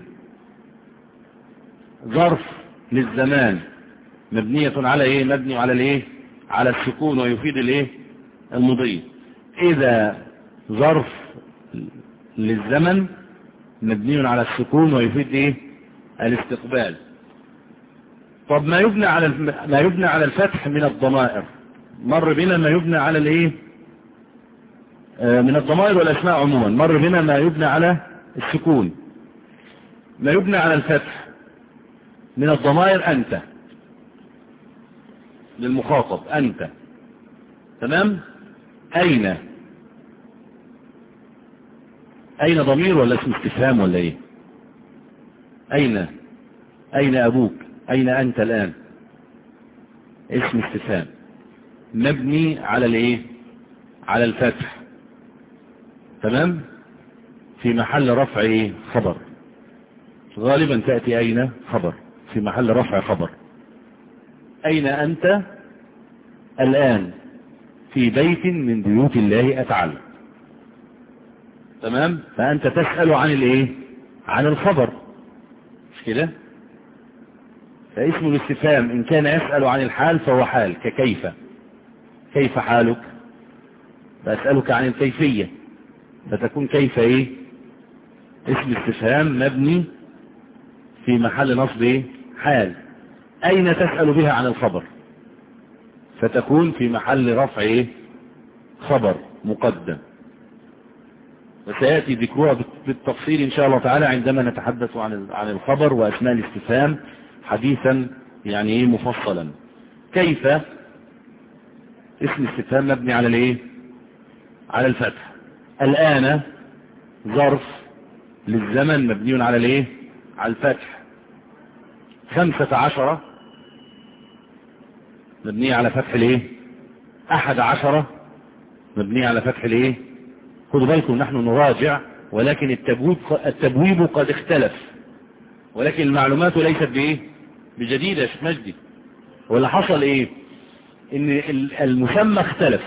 ظرف للزمان مبنية على إيه؟ مبني على الإيه؟ على السكون ويفيد الإيه؟ المضي. إذا ظرف للزمن مبني على السكون ويفيد إيه؟ الاستقبال. طب ما يبنى على ما يبنى على الفتح من الضمائر، مر بنا ما يبنى على الايه آه من الضمائر والاسماء عموما، مر بنا ما يبنى على السكون. ما يبنى على الفتح من الضمائر انت للمخاطب، انت تمام. اين اين ضمير ولا اسم استفهام ولا ايه؟ اين اين ابوك، اين انت الان؟ اسم استفهام مبني على الايه؟ على الفتح تمام، في محل رفع ايه؟ خبر. غالبا تأتي اين خبر في محل رفع خبر. اين انت الان؟ في بيت من بيوت الله اتعلم تمام. فانت تسأل عن الايه؟ عن الخبر، مش كده؟ فاسم الاستفهام ان كان يسأل عن الحال فهو حال، ككيف، كيف حالك؟ فأسألك عن الكيفية، فتكون كيف ايه؟ اسم استفهام مبني في محل نصب ايه؟ حال. اين تسأل بها عن الخبر؟ فتكون في محل رفع ايه؟ خبر مقدم. وسيأتي ذكرها بالتفصيل ان شاء الله تعالى عندما نتحدث عن عن الخبر واسماء الاستفهام حديثا يعني ايه مفصلا. كيف اسم استفهام مبني على الايه؟ على الفتح. الآن ظرف للزمن مبني على الايه؟ على الفتح. خمسة عشر مبني على فتح الايه؟ احد عشر مبني على فتح الايه؟ خدوا بالكم نحن نراجع، ولكن التبويب التبويب قد اختلف، ولكن المعلومات ليست بايه؟ بجديدة يا شيخ مجدي. ولا حصل ايه؟ ان المسمى اختلف،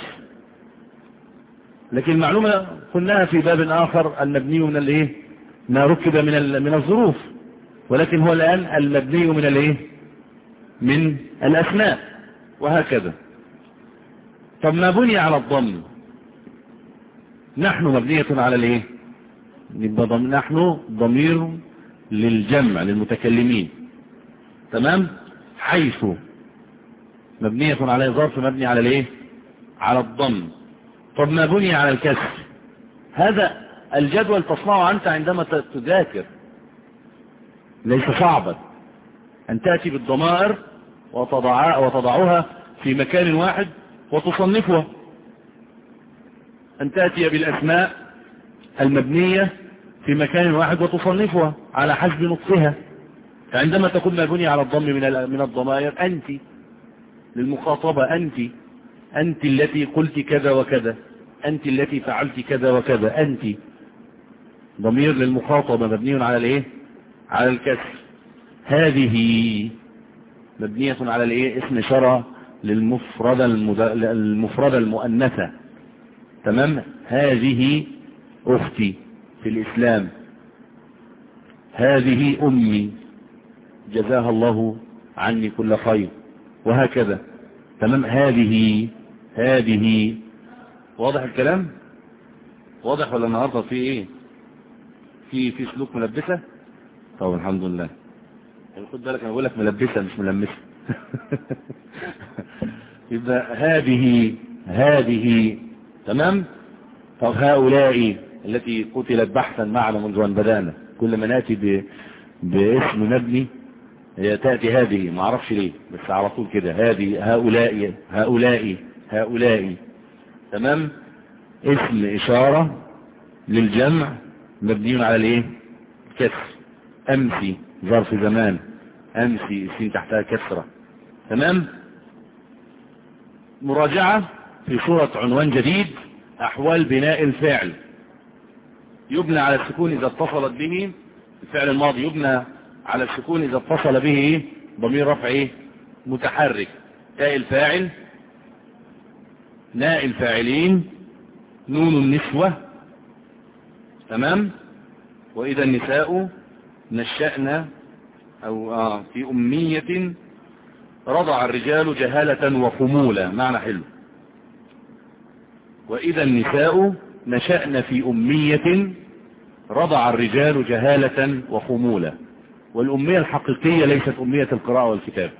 لكن المعلومة قلناها في باب اخر، المبني من الايه؟ ما ركب من من الظروف، ولكن هو الان المبني من الايه؟ من الاسماء، وهكذا. طب ما بني على الضم؟ نحن مبنية على الايه؟ نحن ضمير للجمع للمتكلمين، تمام. حيث مبنية على ظرف مبني على الايه؟ على الضم. طب ما بني على الكسر؟ هذا الجدول تصنعه أنت عندما تذاكر، ليس صعبا أن تأتي بالضمائر وتضع وتضعها في مكان واحد وتصنفها، أن تأتي بالأسماء المبنية في مكان واحد وتصنفها على حسب نطقها. فعندما تقول ما بني على الضم من من الضمائر، أنت للمخاطبة، أنت أنت التي قلت كذا وكذا، أنت التي فعلت كذا وكذا، أنت ضمير للمخاطبة مبني على الايه؟ على الكسر. هذه مبنية على الايه؟ اسم إشارة للمفردة المد... المفردة المؤنثة، تمام. هذه أختي في الإسلام، هذه أمي جزاها الله عني كل خير، وهكذا، تمام. هذه هذه واضح الكلام؟ واضح ولا النهارده في ايه؟ في في سلوك ملبسة؟ طب الحمد لله. خد بالك انا بقول لك ملبسة مش ملمسة. يبقى هذه هذه تمام. طب هؤلاء التي قتلت بحثا معنا منذ ان بدأنا، كل ما ناتي ب... باسم مبني هي تأتي هذه، ما اعرفش ليه بس على طول كده، هذه هؤلاء هؤلاء هؤلاء، تمام. اسم إشارة للجمع مبني على الايه؟ كسر. امسي ظرف زمان، امسي السين تحتها كسرة، تمام. مراجعة في صورة عنوان جديد، احوال بناء الفعل. يبنى على السكون اذا اتصلت به، الفعل الماضي يبنى على السكون اذا اتصل به ايه؟ ضمير رفع ايه؟ متحرك. تاء الفاعل، ناء الفاعلين، نون النسوة، تمام. وإذا النساء نشأنا أو آه في أمية رضع الرجال جهالة وخمولة، معنى حلو. وإذا النساء نشأنا في أمية رضع الرجال جهالة وخمولة. والأمية الحقيقية ليست أمية القراءة والكتاب،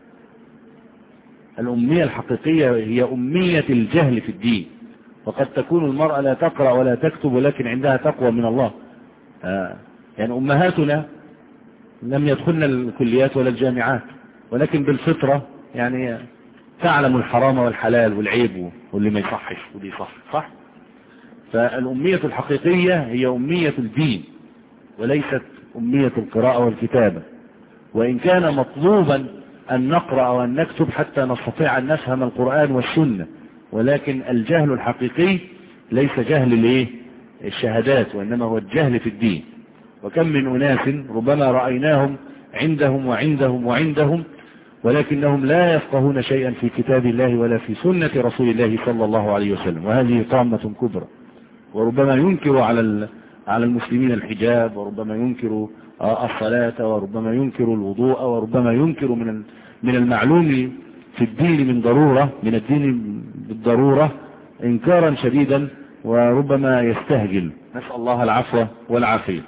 الأمية الحقيقية هي أمية الجهل في الدين. وقد تكون المرأة لا تقرأ ولا تكتب ولكن عندها تقوى من الله. آه يعني أمهاتنا لم يدخلن الكليات ولا الجامعات، ولكن بالفطرة يعني تعلم الحرام والحلال والعيب واللي ما يصحش واللي يصح، صح. فالأمية الحقيقية هي أمية الدين وليست أمية القراءة والكتابة. وإن كان مطلوبا أن نقرأ وأن نكتب حتى نستطيع أن نفهم القرآن والسنة، ولكن الجهل الحقيقي ليس جهل الايه؟ الشهادات، وإنما هو الجهل في الدين. وكم من أناس ربما رأيناهم عندهم وعندهم وعندهم ولكنهم لا يفقهون شيئا في كتاب الله ولا في سنة رسول الله صلى الله عليه وسلم، وهذه طامة كبرى. وربما ينكر على على المسلمين الحجاب، وربما ينكر الصلاة، وربما ينكر الوضوء، وربما ينكر من من المعلوم في الدين من ضرورة، من الدين بالضرورة إنكارا شديدا، وربما يستهجل. نسأل الله العفو والعافية.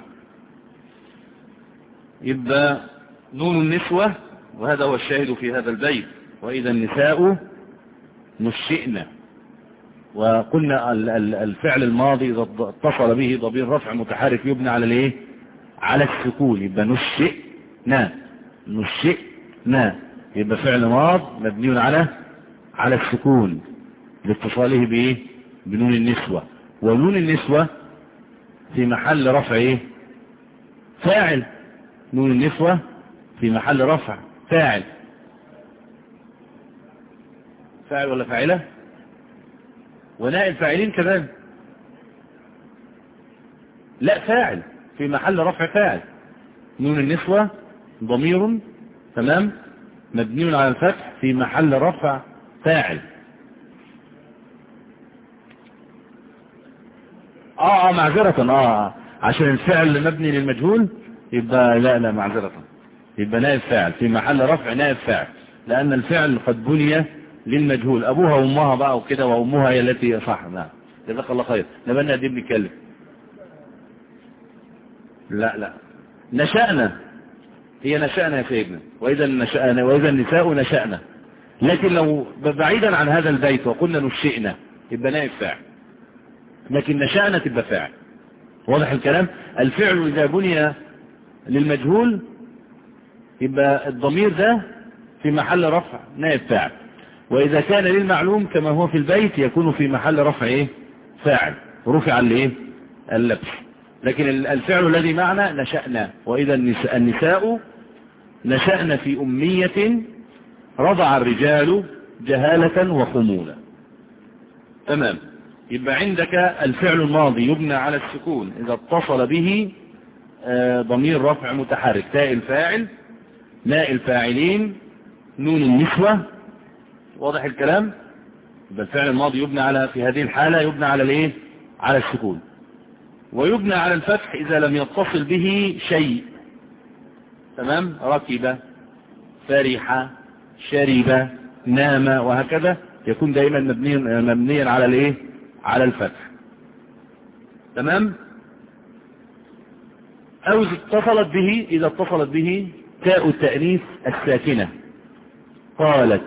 يبقى نون النسوة، وهذا هو الشاهد في هذا البيت. وإذا النساء نشئنا، وقلنا الفعل الماضي إذا اتصل به ضمير رفع متحرك يبنى على الايه؟ على السكون. يبقى نشئنا نشئنا، يبقى فعل ماض مبني على على السكون لاتصاله بايه؟ بنون النسوة. ونون النسوة في محل رفع ايه؟ فاعل. نون النسوة في محل رفع فاعل. فاعل ولا فاعلة؟ وناء الفاعلين كذلك. لا، فاعل في محل رفع فاعل. نون النسوة ضمير، تمام، مبني على الفتح في محل رفع فاعل. اه اه معذرة، اه عشان الفعل مبني للمجهول يبقى لا لا معذرة، يبقى نائب فاعل في محل رفع نائب فاعل، لأن الفعل قد بني للمجهول، ابوها وامها بقى وكده، وامها هي التي صح. نعم جزاك الله خير. نبقى دي بنتكلم. لا لا نشأنا، هي نشأنا يا سيدنا، واذا نشأنا واذا النساء نشأنا. لكن لو بعيدا عن هذا البيت وقلنا نشئنا يبقى نائب فاعل، لكن نشأنا تبقى فاعل. واضح الكلام؟ الفعل اذا بني للمجهول يبقى الضمير ده في محل رفع نائب فاعل، واذا كان للمعلوم كما هو في البيت يكون في محل رفع ايه؟ فاعل، رفع الايه؟ اللبس. لكن الفعل الذي معنا نشأنا، واذا النساء, النساء نشأنا في أمية رضع الرجال جهالة وخمولة. تمام. يبقى عندك الفعل الماضي يبنى على السكون إذا اتصل به ضمير رفع متحرك، تاء الفاعل، ماء الفاعلين، نون النسوة. واضح الكلام؟ يبقى الفعل الماضي يبنى على في هذه الحالة يبنى على الايه؟ على السكون. ويبنى على الفتح إذا لم يتصل به شيء. تمام؟ ركب، فرح، شرب، نام، وهكذا يكون دائما مبنيا مبنيا على الايه؟ على الفتح. تمام؟ او اذا اتصلت به اذا اتصلت به تاء التأنيث الساكنة. قالت،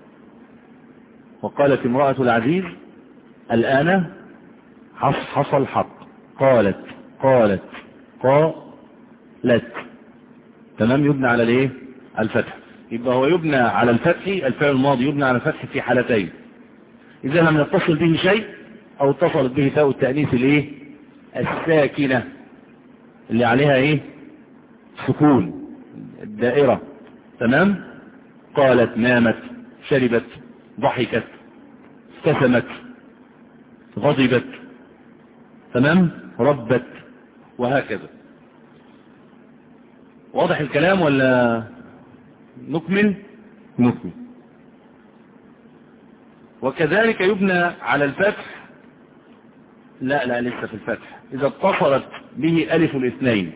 وقالت امرأة العزيز الآن حصل حق. قالت قالت قالت. تمام؟ يبنى على الايه؟ الفتح. يبقى هو يبنى على الفتح، الفعل الماضي يبنى على الفتح في حالتين: إذا لم يتصل به شيء أو اتصلت به تاء التأنيث الايه؟ الساكنة اللي عليها ايه؟ سكون الدائرة. تمام؟ قالت، نامت، شربت، ضحكت، ابتسمت، غضبت. تمام؟ ربت، وهكذا. واضح الكلام ولا نكمل؟ نكمل. وكذلك يبنى على الفتح. لا لا لسه في الفتح. إذا اتصلت به ألف الاثنين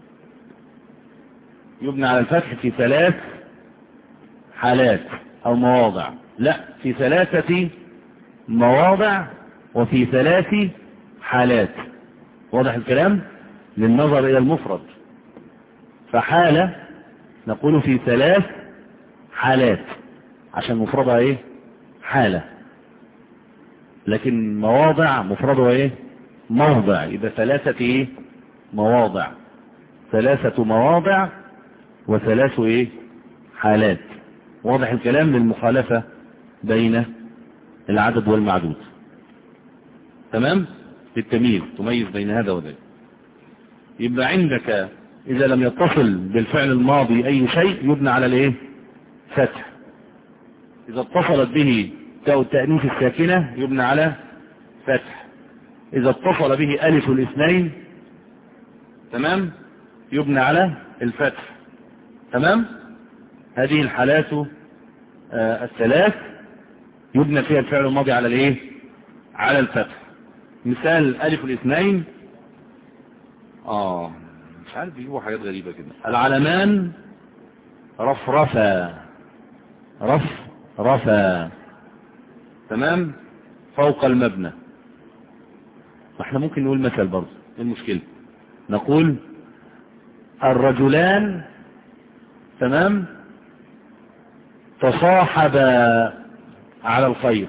يبنى على الفتح في ثلاث حالات أو مواضع. لا، في ثلاثة مواضع وفي ثلاث حالات. واضح الكلام؟ للنظر إلى المفرد. فحالة نقول في ثلاث حالات عشان مفردها ايه؟ حالة. لكن مواضع مفردها ايه؟ موضع. يبقى ثلاثة ايه؟ مواضع. ثلاثة مواضع وثلاث ايه؟ حالات. واضح الكلام؟ للمخالفة بين العدد والمعدود. تمام؟ للتمييز، تميز بين هذا وذاك. يبقى عندك إذا لم يتصل بالفعل الماضي أي شيء يبنى على الايه؟ فتح. إذا اتصلت به تاء التأنيث الساكنة يبنى على فتح. إذا اتصل به ألف الاثنين تمام يبنى على الفتح. تمام؟ هذه الحالات آه الثلاث يبنى فيها الفعل الماضي على الايه؟ على الفتح. مثال ألف الاثنين اه مش عارف بيجيبوا حاجات غريبة كده. العلمان رفرفا، رفرفا. تمام؟ فوق المبنى. احنا ممكن نقول مثل برضه، ايه المشكلة؟ نقول الرجلان تمام تصاحبا على الخير.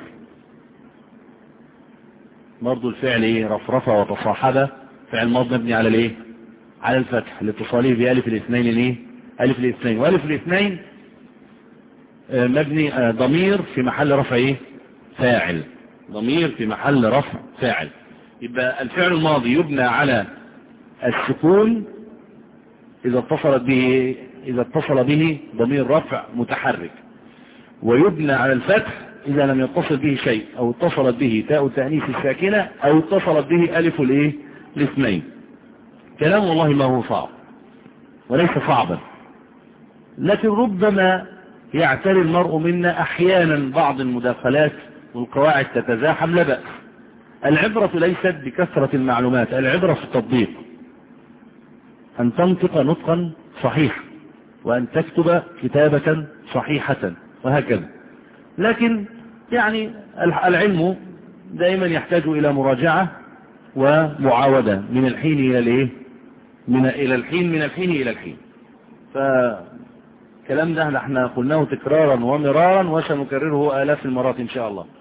برضه الفعل ايه؟ رفرفا وتصاحبا، فعل ماضي مبني على الايه؟ على الفتح لاتصاله بألف الاثنين الايه؟ ألف الاثنين. وألف الاثنين مبني ضمير في محل رفع ايه؟ فاعل. ضمير في محل رفع فاعل. يبقى الفعل الماضي يبنى على السكون إذا اتصلت به إذا اتصل به ضمير رفع متحرك، ويبنى على الفتح إذا لم يتصل به شيء أو اتصلت به تاء التأنيث الساكنة أو اتصلت به ألف الايه؟ الاثنين. كلام والله ما هو صعب وليس صعبا، لكن ربما يعتري المرء منا أحيانا بعض المداخلات والقواعد تتزاحم. لا بأس. العبرة ليست بكثرة المعلومات، العبرة في التطبيق، أن تنطق نطقا صحيحا وأن تكتب كتابة صحيحة وهكذا. لكن يعني العلم دائما يحتاج إلى مراجعة ومعاودة من الحين إلى الإيه؟ من إلى الحين من الحين إلى الحين. فالكلام ده نحن قلناه تكرارا ومرارا وسنكرره آلاف المرات إن شاء الله.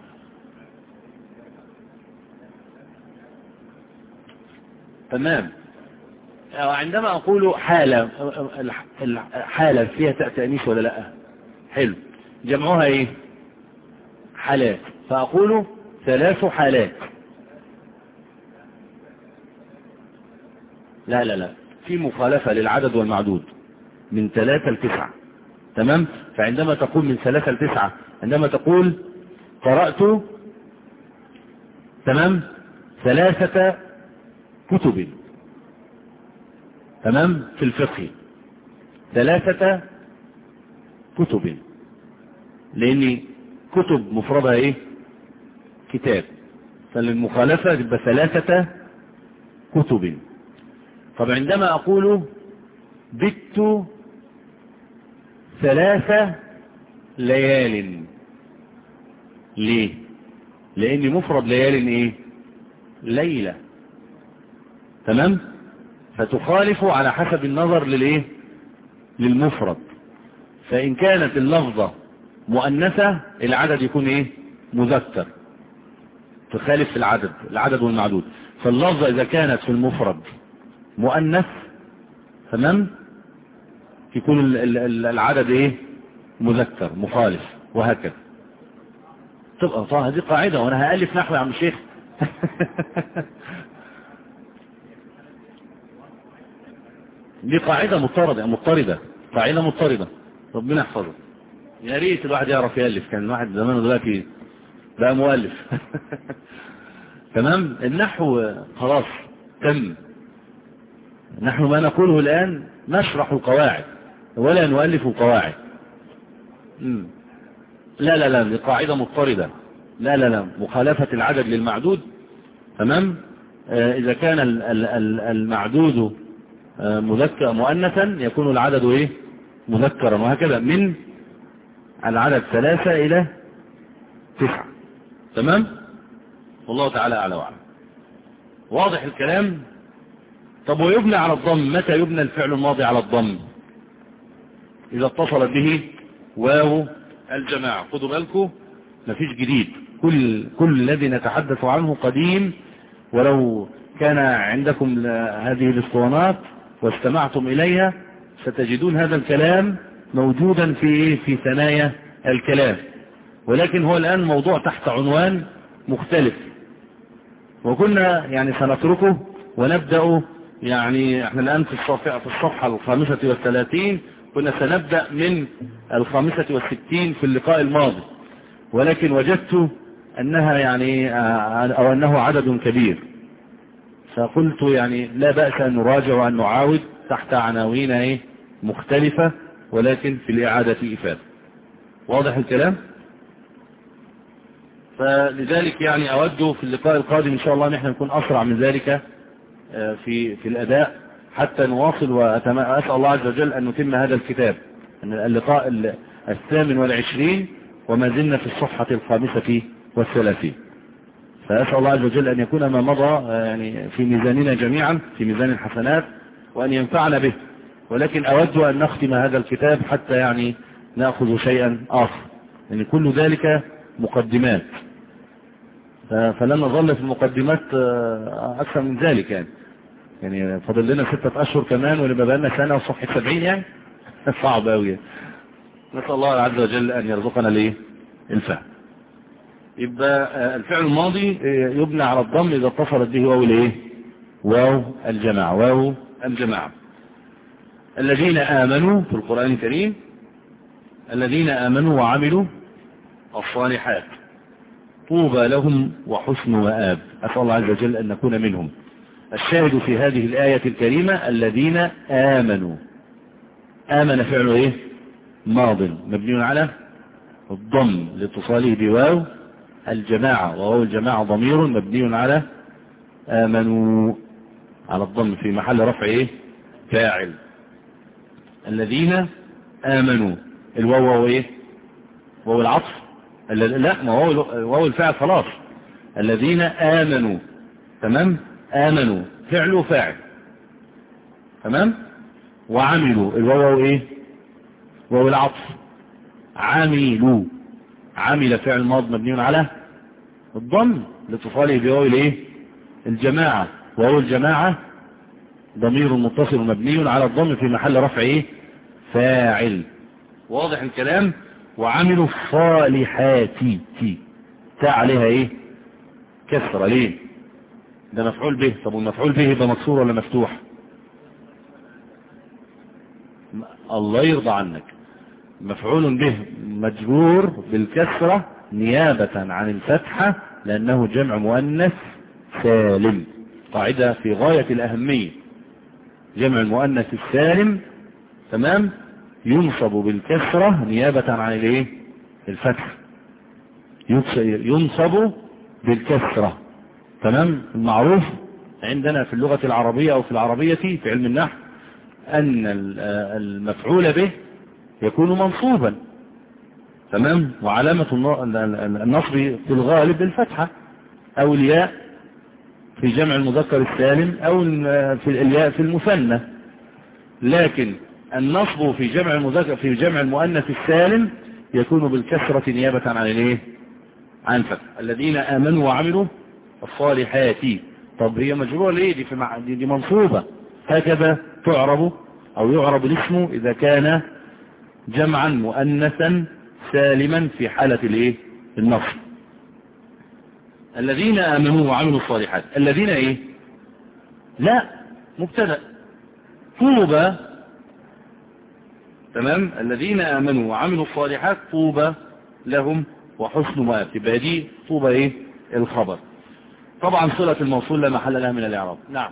تمام. عندما أقول حالة، الحالة فيها تاء تأنيث ولا لا؟ حلو. جمعها إيه؟ حالات. فأقول ثلاث حالات. لا لا لا، في مخالفة للعدد والمعدود من ثلاثة لتسعة. تمام. فعندما تقول من ثلاثة لتسعة، عندما تقول قرأت تمام ثلاثة كتب، تمام، في الفقه ثلاثة كتب، لأن كتب مفردها ايه؟ كتاب. فالمخالفة يبقى ثلاثة كتب. طب عندما أقول بت ثلاثة ليال، ليه؟ لأن مفرد ليال ايه؟ ليلة. تمام. فتخالف على حسب النظر للايه؟ للمفرد. فإن كانت اللفظة مؤنثة العدد يكون ايه؟ مذكر، تخالف في العدد العدد والمعدود. فاللفظة إذا كانت في المفرد مؤنث تمام يكون العدد ايه؟ مذكر مخالف، وهكذا. تبقى طه هذه قاعدة، وانا هألف نحو يا عم الشيخ. دي قاعدة مضطردة مضطردة قاعدة مضطردة. ربنا يحفظه. يا ريت الواحد يعرف يألف، كان الواحد زمانه دلوقتي بقى مؤلف. تمام. النحو خلاص تم. نحن ما نقوله الآن نشرح القواعد ولا نؤلف القواعد. مم. لا لا لا، دي قاعدة مضطردة. لا لا لا، مخالفة العدد للمعدود. تمام. آه إذا كان المعدود آه مذكر مؤنثا يكون العدد ايه؟ مذكرا، وهكذا من العدد ثلاثة إلى تسعة. تمام. والله تعالى أعلى وأعلم. واضح الكلام. طب ويبنى على الضم، متى يبنى الفعل الماضي على الضم؟ إذا اتصلت به واو الجماعة. خدوا بالكم مفيش جديد، كل كل الذي نتحدث عنه قديم، ولو كان عندكم هذه الاسطوانات واستمعتم إليها ستجدون هذا الكلام موجودا في في ثنايا الكلام، ولكن هو الآن موضوع تحت عنوان مختلف، وكنا يعني سنتركه ونبدأ. يعني احنا الآن في الصفحة في الصفحة الخامسة والثلاثين، كنا سنبدأ من الخامسة والستين في اللقاء الماضي، ولكن وجدت أنها يعني أو أنه عدد كبير، فقلت يعني لا بأس أن نراجع وأن نعاود تحت عناوين ايه مختلفة، ولكن في الإعادة إفادة. واضح الكلام؟ فلذلك يعني أود في اللقاء القادم إن شاء الله نحن نكون أسرع من ذلك في في الأداء حتى نواصل، وأسأل الله عز وجل أن نتم هذا الكتاب. اللقاء الثامن والعشرين وما زلنا في الصفحة الخامسة والثلاثين، فأسأل الله عز وجل أن يكون ما مضى يعني في ميزاننا جميعا، في ميزان الحسنات، وأن ينفعنا به. ولكن أود أن نختم هذا الكتاب حتى يعني نأخذ شيئا آخر، يعني كل ذلك مقدمات، فلن نظل في المقدمات أكثر من ذلك. يعني يعني فضل لنا ستة أشهر كمان ونبقى بقى لنا سنة وصفحة سبعين، يعني صعب أوي. نسأل الله عز وجل أن يرزقنا ليه الفهم. يبقى الفعل الماضي يبنى على الضم إذا اتصلت به واو الايه؟ واو الجماعة. واو الجماعة. الذين آمنوا في القرآن الكريم، الذين آمنوا وعملوا الصالحات طوبى لهم وحسن مآب. أسأل الله عز وجل أن نكون منهم. الشاهد في هذه الآية الكريمة الذين آمنوا. آمن فعل ايه؟ ماض مبني على الضم لاتصاله بواو الجماعة، وواو الجماعة ضمير مبني على آمنوا على الضم في محل رفع ايه؟ فاعل. الذين آمنوا، الواو واو ايه؟ واو العطف لا، ما هو واو الفعل خلاص. الذين آمنوا، تمام، آمنوا فعل وفاعل، تمام. وعملوا الواو ايه؟ واو العطف. عملوا، عمل فعل ماض مبني على الضم لاتصاله بواو الايه؟ الجماعة. واو الجماعة ضمير متصل مبني على الضم في محل رفع ايه؟ فاعل. واضح الكلام. وعملوا الصالحات، تي تاء عليها ايه؟ كسرة. ليه؟ ده مفعول به. طب والمفعول به يبقى مكسور ولا مفتوح؟ الله يرضى عنك. مفعول به مجرور بالكسرة نيابة عن الفتحة لأنه جمع مؤنث سالم. قاعدة في غاية الأهمية. جمع المؤنث السالم، تمام، ينصب بالكسرة نيابة عن الايه؟ الفتح. ينصب بالكسرة، تمام. المعروف عندنا في اللغة العربية او في العربية في علم النحو ان المفعول به يكون منصوبا، تمام، وعلامة النصب في الغالب بالفتحة او الياء في جمع المذكر السالم او في الياء في المثنى. لكن النصب في جمع المذكر في جمع المؤنث السالم يكون بالكسرة نيابة عن الايه؟ عن الفتح. الذين آمنوا وعملوا الصالحات. طب هي مجرورة ليه؟ دي في مع... دي, دي منصوبة. هكذا تعرب او يعرب الاسم اذا كان جمعا مؤنثا سالما في حالة الايه؟ النصب. الذين آمنوا وعملوا الصالحات. الذين ايه؟ لا، مبتدأ. طوبى، تمام. الذين آمنوا وعملوا الصالحات طوبى لهم وحسن مآب. تبقى دي طوبى ايه؟ الخبر. طبعا صلة الموصول لا محل لها من الاعراب. نعم،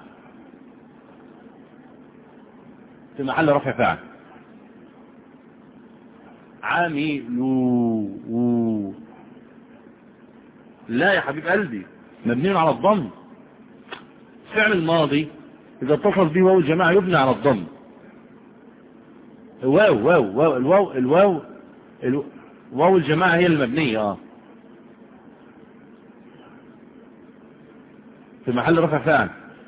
في محل رفع فاعل. عملوا، لا يا حبيب قلبي، مبني على الضم. فعل الماضي اذا اتصل به واو الجماعة يبنى على الضم. واو واو واو الواو الواو الواو الجماعة هي المبنية اه في محل رفع فاعل.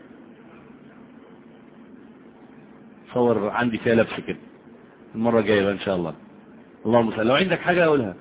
صور عندي فيها لبس كده المرة الجاية ان شاء الله. اللهم صل. لو عندك حاجة اقولها.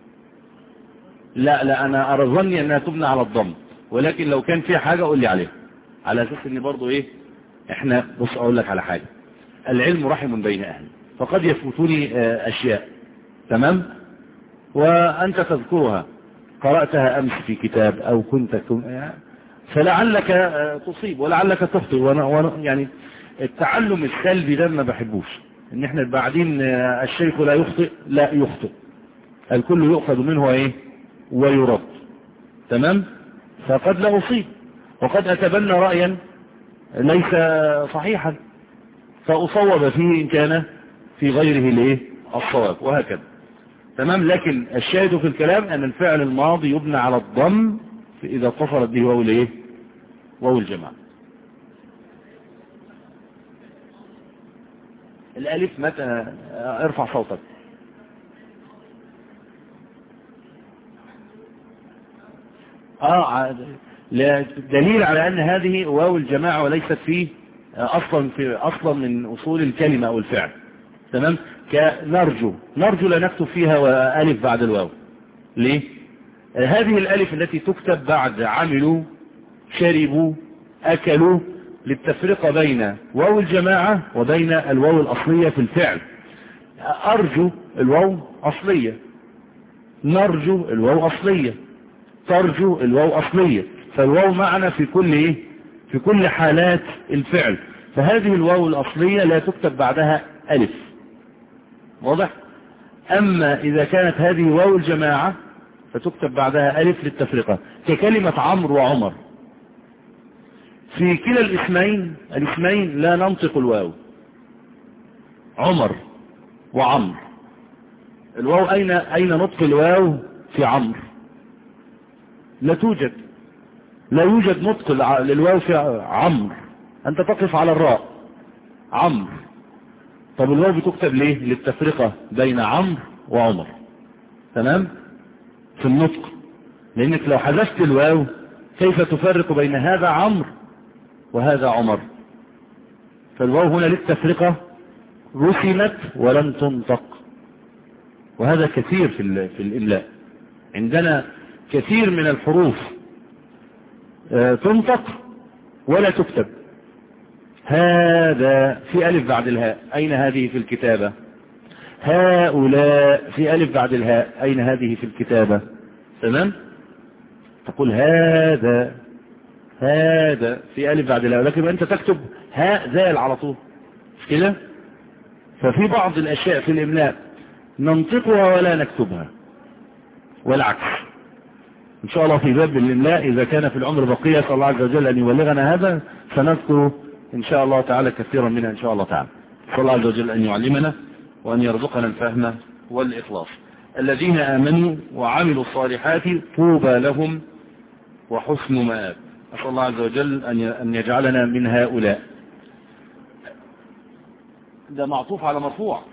لا لا انا ارى ظني انها تبنى على الضم، ولكن لو كان فيها حاجة قول لي عليها على اساس ان برضو ايه احنا. بص اقول لك على حاجة. العلم رحم بين اهله، فقد يفوتني اشياء، تمام، وانت تذكرها. قرأتها امس في كتاب او كنت فلعلك تصيب ولعلك تخطئ. وانا وانا يعني التعلم السلبي ده ما بحبوش. ان احنا بعدين الشيخ لا يخطئ، لا يخطئ، الكل يؤخذ منه ايه ويرد، تمام. فقد لا اصيب وقد اتبنى رأيا ليس صحيحا فاصوب فيه ان كان في غيره الايه الصواب، وهكذا، تمام. لكن الشاهد في الكلام ان الفعل الماضي يبنى على الضم اذا اتصلت به واو الايه واو الجماعة. الالف متى؟ ارفع صوتك. اه دليل على ان هذه واو الجماعة وليست فيه اصلا في اصلا من اصول الكلمة او الفعل، تمام. كنرجو، نرجو لا نكتب فيها والف بعد الواو. ليه؟ هذه الالف التي تكتب بعد عملوا شربوا اكلوا للتفرقة بين واو الجماعة وبين الواو الاصلية في الفعل. ارجو الواو اصلية، نرجو الواو اصلية، ترجو الواو اصلية. فالواو معنا في كل ايه في كل حالات الفعل. فهذه الواو الاصلية لا تكتب بعدها الف، واضح. اما اذا كانت هذه واو الجماعة فتكتب بعدها الف للتفرقة، ككلمة عمرو وعمر. في كلا الاسمين الاسمين لا ننطق الواو. عمر وعمر، الواو اين اين نطق الواو؟ في عمرو لا توجد، لا يوجد نطق للواو في عمرو. انت تقف على الراء عمرو. طب الواو بتكتب ليه؟ للتفرقة بين عمرو وعمر، تمام. في النطق، لأنك لو حذفت الواو كيف تفرق بين هذا عمرو وهذا عمر؟ فالواو هنا للتفرقة رسمت ولم تنطق، وهذا كثير في في الإملاء. عندنا كثير من الحروف تنطق ولا تكتب. هذا في ألف بعد الهاء، أين هذه في الكتابة؟ هؤلاء في ألف بعد الهاء، أين هذه في الكتابة؟ تمام؟ تقول هذا هذا في ألف بعد الهاء، لكن أنت تكتب هاء زال على طول كده. ففي بعض الأشياء في الإملاء ننطقها ولا نكتبها والعكس. إن شاء الله في باب الإملاء إذا كان في العمر بقية صلى الله عز وجل أن يبلغنا هذا سنذكر إن شاء الله تعالى كثيرا منها إن شاء الله تعالى. صلى الله عز وجل أن يعلمنا وأن يرزقنا الفهم والإخلاص. الذين آمنوا وعملوا الصالحات طوبى لهم وحسن مآب. أسأل الله عز وجل أن يجعلنا من هؤلاء. ده معطوف على مرفوع،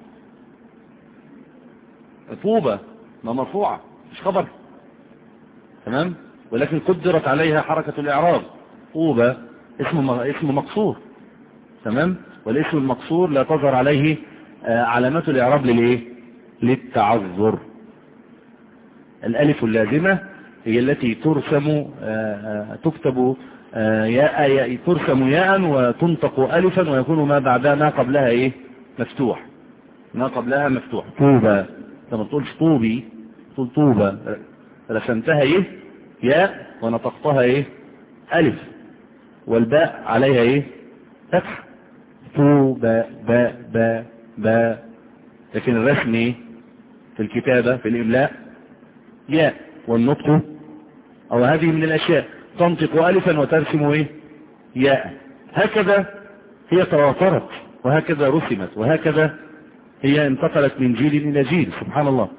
طوبى ما مرفوعة مش خبر، تمام، ولكن قدرت عليها حركة الإعراب. طوبى اسم اسم مقصور، تمام، والاسم المقصور لا تظهر عليه علامات الإعراب للإيه؟ للتعذر. الألف اللازمة هي التي ترسم تكتب ياء، ترسم ياء وتنطق ألفا ويكون ما بعدها ما قبلها إيه؟ مفتوح، ما قبلها مفتوح. طوبى لما تقولش طوبي تقول طوبى، رسمتها إيه؟ ياء ونطقتها إيه؟ ألف، والباء عليها إيه؟ فتح. طوبى باء باء باء، لكن الرسم إيه؟ في الكتابة في الإملاء ياء، والنطق أو هذه من الأشياء تنطق ألفا وترسم إيه؟ ياء. هكذا هي تواترت وهكذا رسمت وهكذا هي انتقلت من جيل إلى جيل. سبحان الله.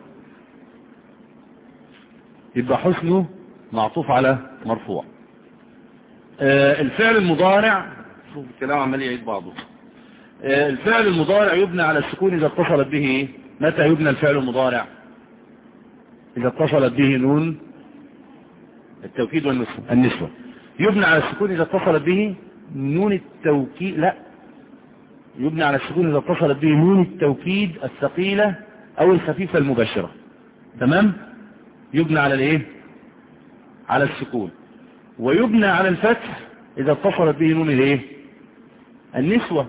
يبقى حسنه معطوف على مرفوع. آه الفعل المضارع، شوف الكلام عمال يعيد بعضه. آه الفعل المضارع يبنى على السكون إذا اتصلت به إيه؟ متى يبنى الفعل المضارع؟ إذا اتصلت به نون التوكيد والنسوة. يبنى على السكون إذا اتصلت به نون التوكيد، لا، يبنى على السكون إذا اتصلت به نون التوكيد الثقيلة أو الخفيفة المباشرة. تمام؟ يبنى على الايه؟ على السكون. ويبنى على الفتح إذا اتصلت به نون الايه؟ النسوة.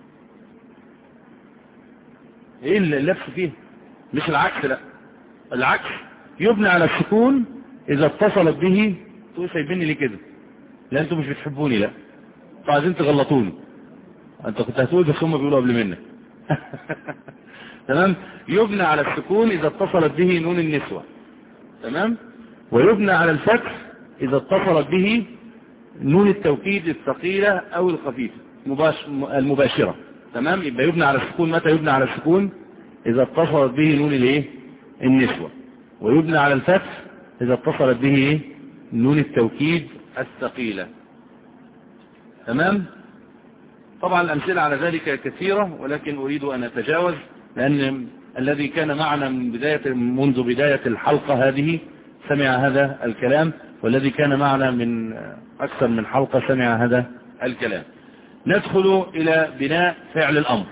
ايه اللبس فيه؟ مش العكس، لا العكس، يبنى على السكون إذا اتصلت به. تقول سايبيني ليه كده؟ لا انتوا مش بتحبوني، لا انتوا عايزين تغلطوني، انت كنت هتقول بس هم بيقولوا قبل منك. تمام. يبنى على السكون إذا اتصلت به نون النسوة. تمام. ويبنى على الفتح إذا اتصلت به نون التوكيد الثقيلة أو الخفيفة المباشرة. تمام. يبقى يبنى على السكون متى يبنى على السكون؟ إذا اتصلت به نون الايه؟ النسوة. ويبنى على الفتح إذا اتصلت به ايه؟ نون التوكيد الثقيلة. تمام. طبعا الأمثلة على ذلك كثيرة، ولكن أريد أن أتجاوز، لأن الذي كان معنا من بداية منذ بداية الحلقة هذه سمع هذا الكلام، والذي كان معنا من أكثر من حلقة سمع هذا الكلام. ندخل إلى بناء فعل الأمر.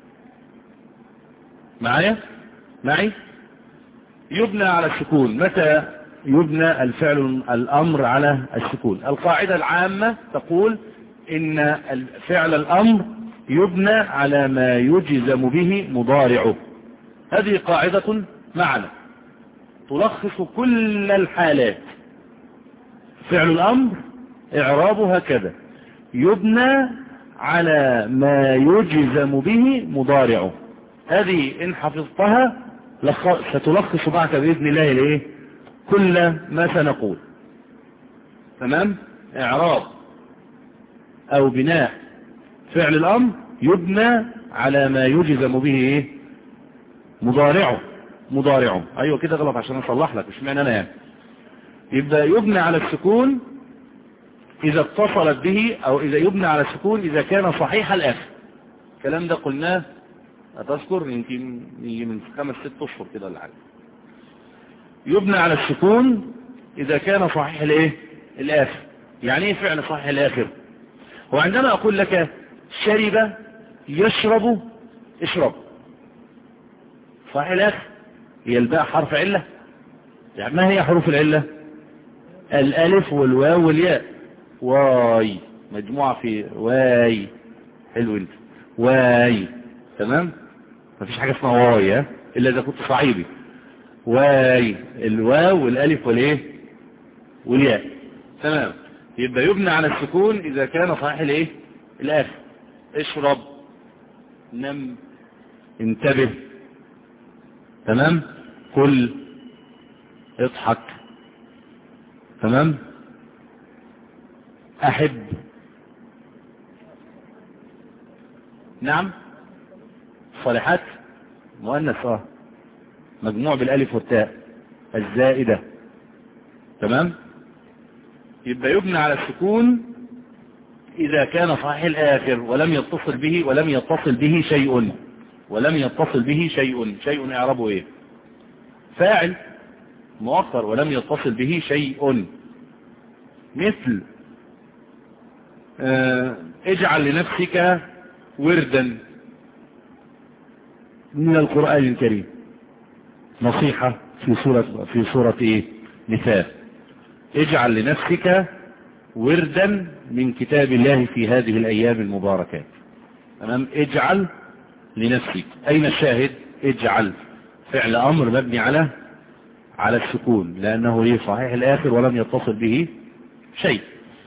معايا؟ معي؟ يبنى على السكون. متى يبنى الفعل الأمر على السكون؟ القاعدة العامة تقول إن فعل الأمر يبنى على ما يجزم به مضارعه. هذه قاعدة معنا تلخص كل الحالات. فعل الأمر إعرابه هكذا: يبنى على ما يجزم به مضارعه. هذه إن حفظتها ستلخص معك بإذن الله لإيه؟ كل ما سنقول. تمام. إعراب أو بناء فعل الأمر يبنى على ما يجزم به إيه؟ مضارعه. مضارعه أيوة كده غلط عشان أصلح لك، مش معنى أنا يعني. يبقى يبنى على السكون إذا اتصلت به، أو إذا يبنى على السكون إذا كان صحيح الآخر. الكلام ده قلناه أتذكر يمكن من خمس ست أشهر كده ولا حاجة. يبنى على السكون إذا كان صحيح الايه الآخر. يعني ايه فعل صحيح الآخر؟ وعندما أقول لك شرب يشرب اشرب، صحيح الآخر، هي الباء حرف علة. يعني ما هي حروف العلة؟ الألف والواو والياء. واي مجموعة في واي، حلو انت، واي، تمام. مفيش حاجة اسمها واي ها إلا إذا كنت صعيبي. واي، الواو والألف والايه والياء، تمام. يبقى يبنى على السكون إذا كان صحيح الايه الآخر. اشرب، نم، انتبه، تمام، كل، اضحك، تمام، احب، نعم، صالحات مؤنث اه مجموع بالالف والتاء الزائدة، تمام. يبقى يبنى على السكون اذا كان صحيح الاخر ولم يتصل به ولم يتصل به شيء ولم يتصل به شيء شيء اعربه ايه؟ فاعل مؤخر ولم يتصل به شيء. مثل اه اجعل لنفسك وردا من القرآن الكريم، نصيحة في سورة في سورة ايه نساء. اجعل لنفسك وردا من كتاب الله في هذه الايام المباركات، تمام. اجعل لنفسك، اين الشاهد؟ اجعل فعل امر مبني على على السكون لانه ايه صحيح الاخر ولم يتصل به شيء.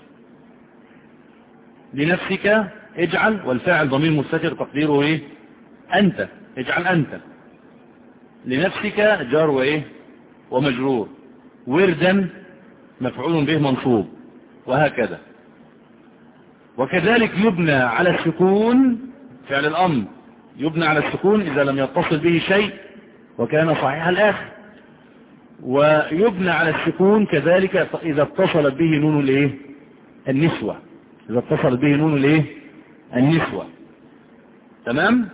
لنفسك اجعل، والفاعل ضمير مستتر تقديره ايه انت، اجعل انت. لنفسك جار وايه ومجرور، وردا مفعول به منصوب، وهكذا. وكذلك يبنى على السكون فعل الامر يبنى على السكون اذا لم يتصل به شيء وكان صحيح الاخر. ويبنى على السكون كذلك اذا اتصلت به نون الايه النسوة، اذا اتصلت به نون الايه النسوة، تمام.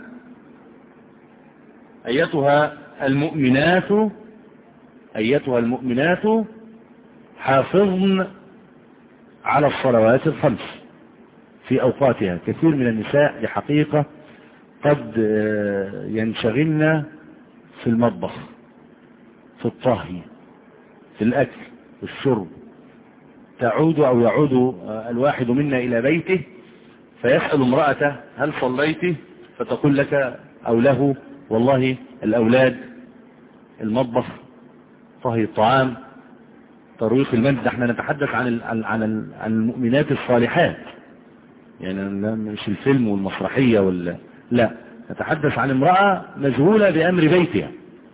ايتها المؤمنات ايتها المؤمنات حافظن على الصلوات الخمس في اوقاتها. كثير من النساء لحقيقة قد ينشغلن في المطبخ، في الطهي، في الاكل والشرب. تعود او يعود الواحد منا الى بيته فيسأل امرأته هل صليت؟ فتقول لك او له والله الاولاد، المطبخ، طهي الطعام، ترويق المنزل. احنا نتحدث عن ال عن ال عن المؤمنات الصالحات، يعني مش الفيلم والمسرحية ولا لا، نتحدث عن امرأة مشغولة بأمر بيتها.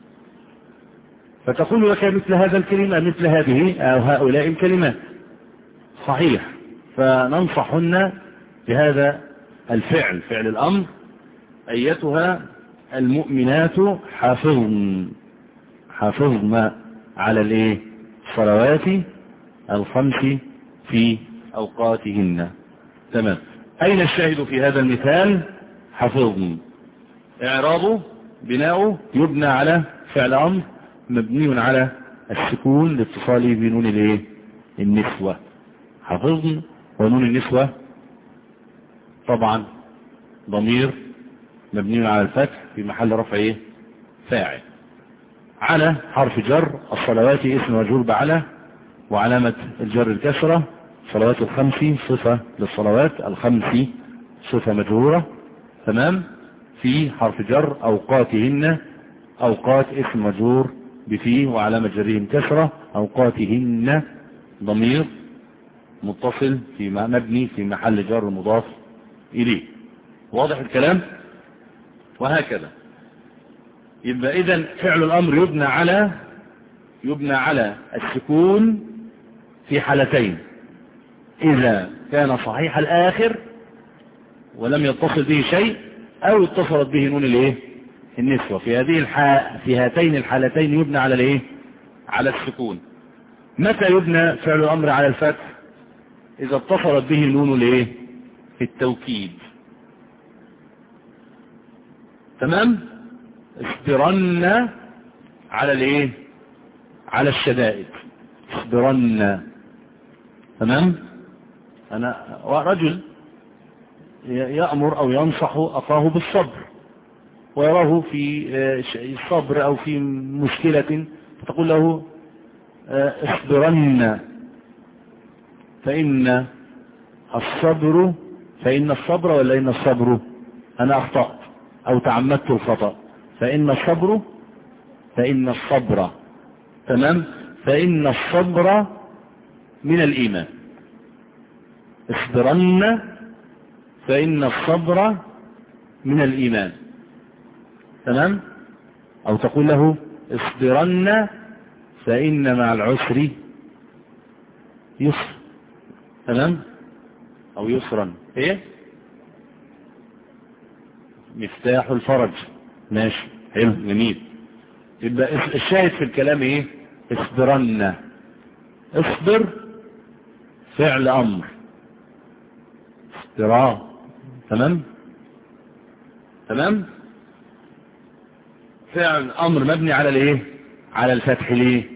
فتقول لك مثل هذا الكلمة مثل هذه أو هؤلاء الكلمات، صحيح. فننصحن بهذا الفعل، فعل الأمر. أيتها المؤمنات حافظن حافظن على الايه الصلوات الخمس في أوقاتهن، تمام. أين الشاهد في هذا المثال؟ حفظن. إعرابه بناؤه يبنى على فعل أمر مبني على السكون لاتصاله بنون الايه النسوة. حفظن، ونون النسوة طبعا ضمير مبني على الفتح في محل رفع ايه فاعل. على حرف جر، الصلوات اسم مجرور بعلى وعلامة الجر الكسرة. صلوات الخمس صفة للصلوات الخمس صفة مجرورة، تمام. في حرف جر أوقاتهن، أوقات اسم مجرور بفيه وعلامة جرهم كسرة. أوقاتهن ضمير متصل في مبني في محل جر مضاف إليه. واضح الكلام؟ وهكذا. يبقى إذن فعل الأمر يبنى على يبنى على السكون في حالتين: إذا كان صحيح الآخر ولم يتصل به شيء، أو اتصلت به نون الايه النسوة. في هذه الح... في هاتين الحالتين يبنى على الايه على السكون. متى يبنى فعل الأمر على الفتح؟ إذا اتصلت به نون الايه التوكيد، تمام. اصبرن على الايه على الشدائد. اصبرن. تمام. أنا رجل يأمر أو ينصح أخاه بالصبر ويراه في الصبر أو في مشكلة، فتقول له اصبرن فإن الصبر فإن الصبر ولا إن الصبر، أنا أخطأت أو تعمدت الخطأ، فإن الصبر فإن الصبر تمام فإن الصبر من الإيمان. اصبرن فإن الصبر من الإيمان. تمام. أو تقول له اصبرن فإن مع العسر يسر. تمام. أو يسرا. إيه مفتاح الفرج. ماشي حلو جميل. يبقى الشاهد في الكلام ايه؟ اصبرن. اصبر فعل امر اصبرا. تمام تمام. فعل امر مبني على الايه؟ على الفتح. ليه؟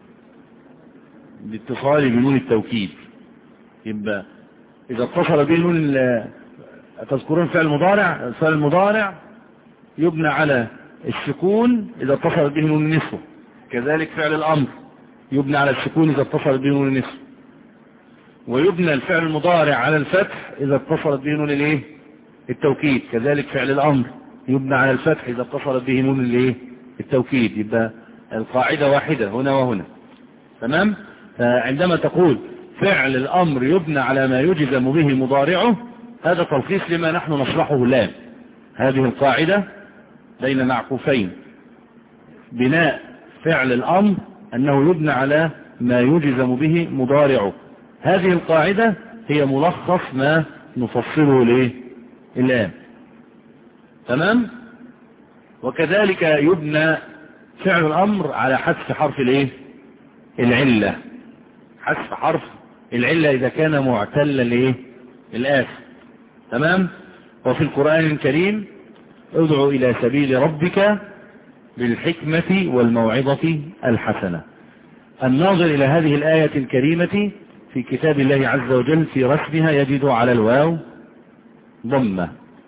باتصال بنون التوكيد. يبقى اذا اتصل به نون، تذكرون فعل مضارع، فعل المضارع يبنى على السكون إذا اتصل به نون النسوة، كذلك فعل الأمر يبنى على السكون إذا اتصل به نون النسوة، ويبنى الفعل المضارع على الفتح إذا اتصلت به نون الايه؟ التوكيد، كذلك فعل الأمر يبنى على الفتح إذا اتصلت به نون الايه؟ التوكيد. يبقى القاعدة واحدة هنا وهنا. تمام. فعندما تقول فعل الأمر يبنى على ما يجزم به مضارعه، هذا تلخيص لما نحن نشرحه الآن. هذه القاعدة بين معكوفين، بناء فعل الأمر أنه يبنى على ما يجزم به مضارعه. هذه القاعدة هي ملخص ما نفصله ليه الآن. تمام. وكذلك يبنى فعل الأمر على حذف حرف الايه؟ العلة. حذف حرف العلة إذا كان معتل الايه؟ الآخر. تمام. وفي القرآن الكريم ادعو إلى سبيل ربك بالحكمة والموعظة الحسنة. الناظر إلى هذه الآية الكريمة في كتاب الله عز وجل في رسمها يجد على الواو ضمة،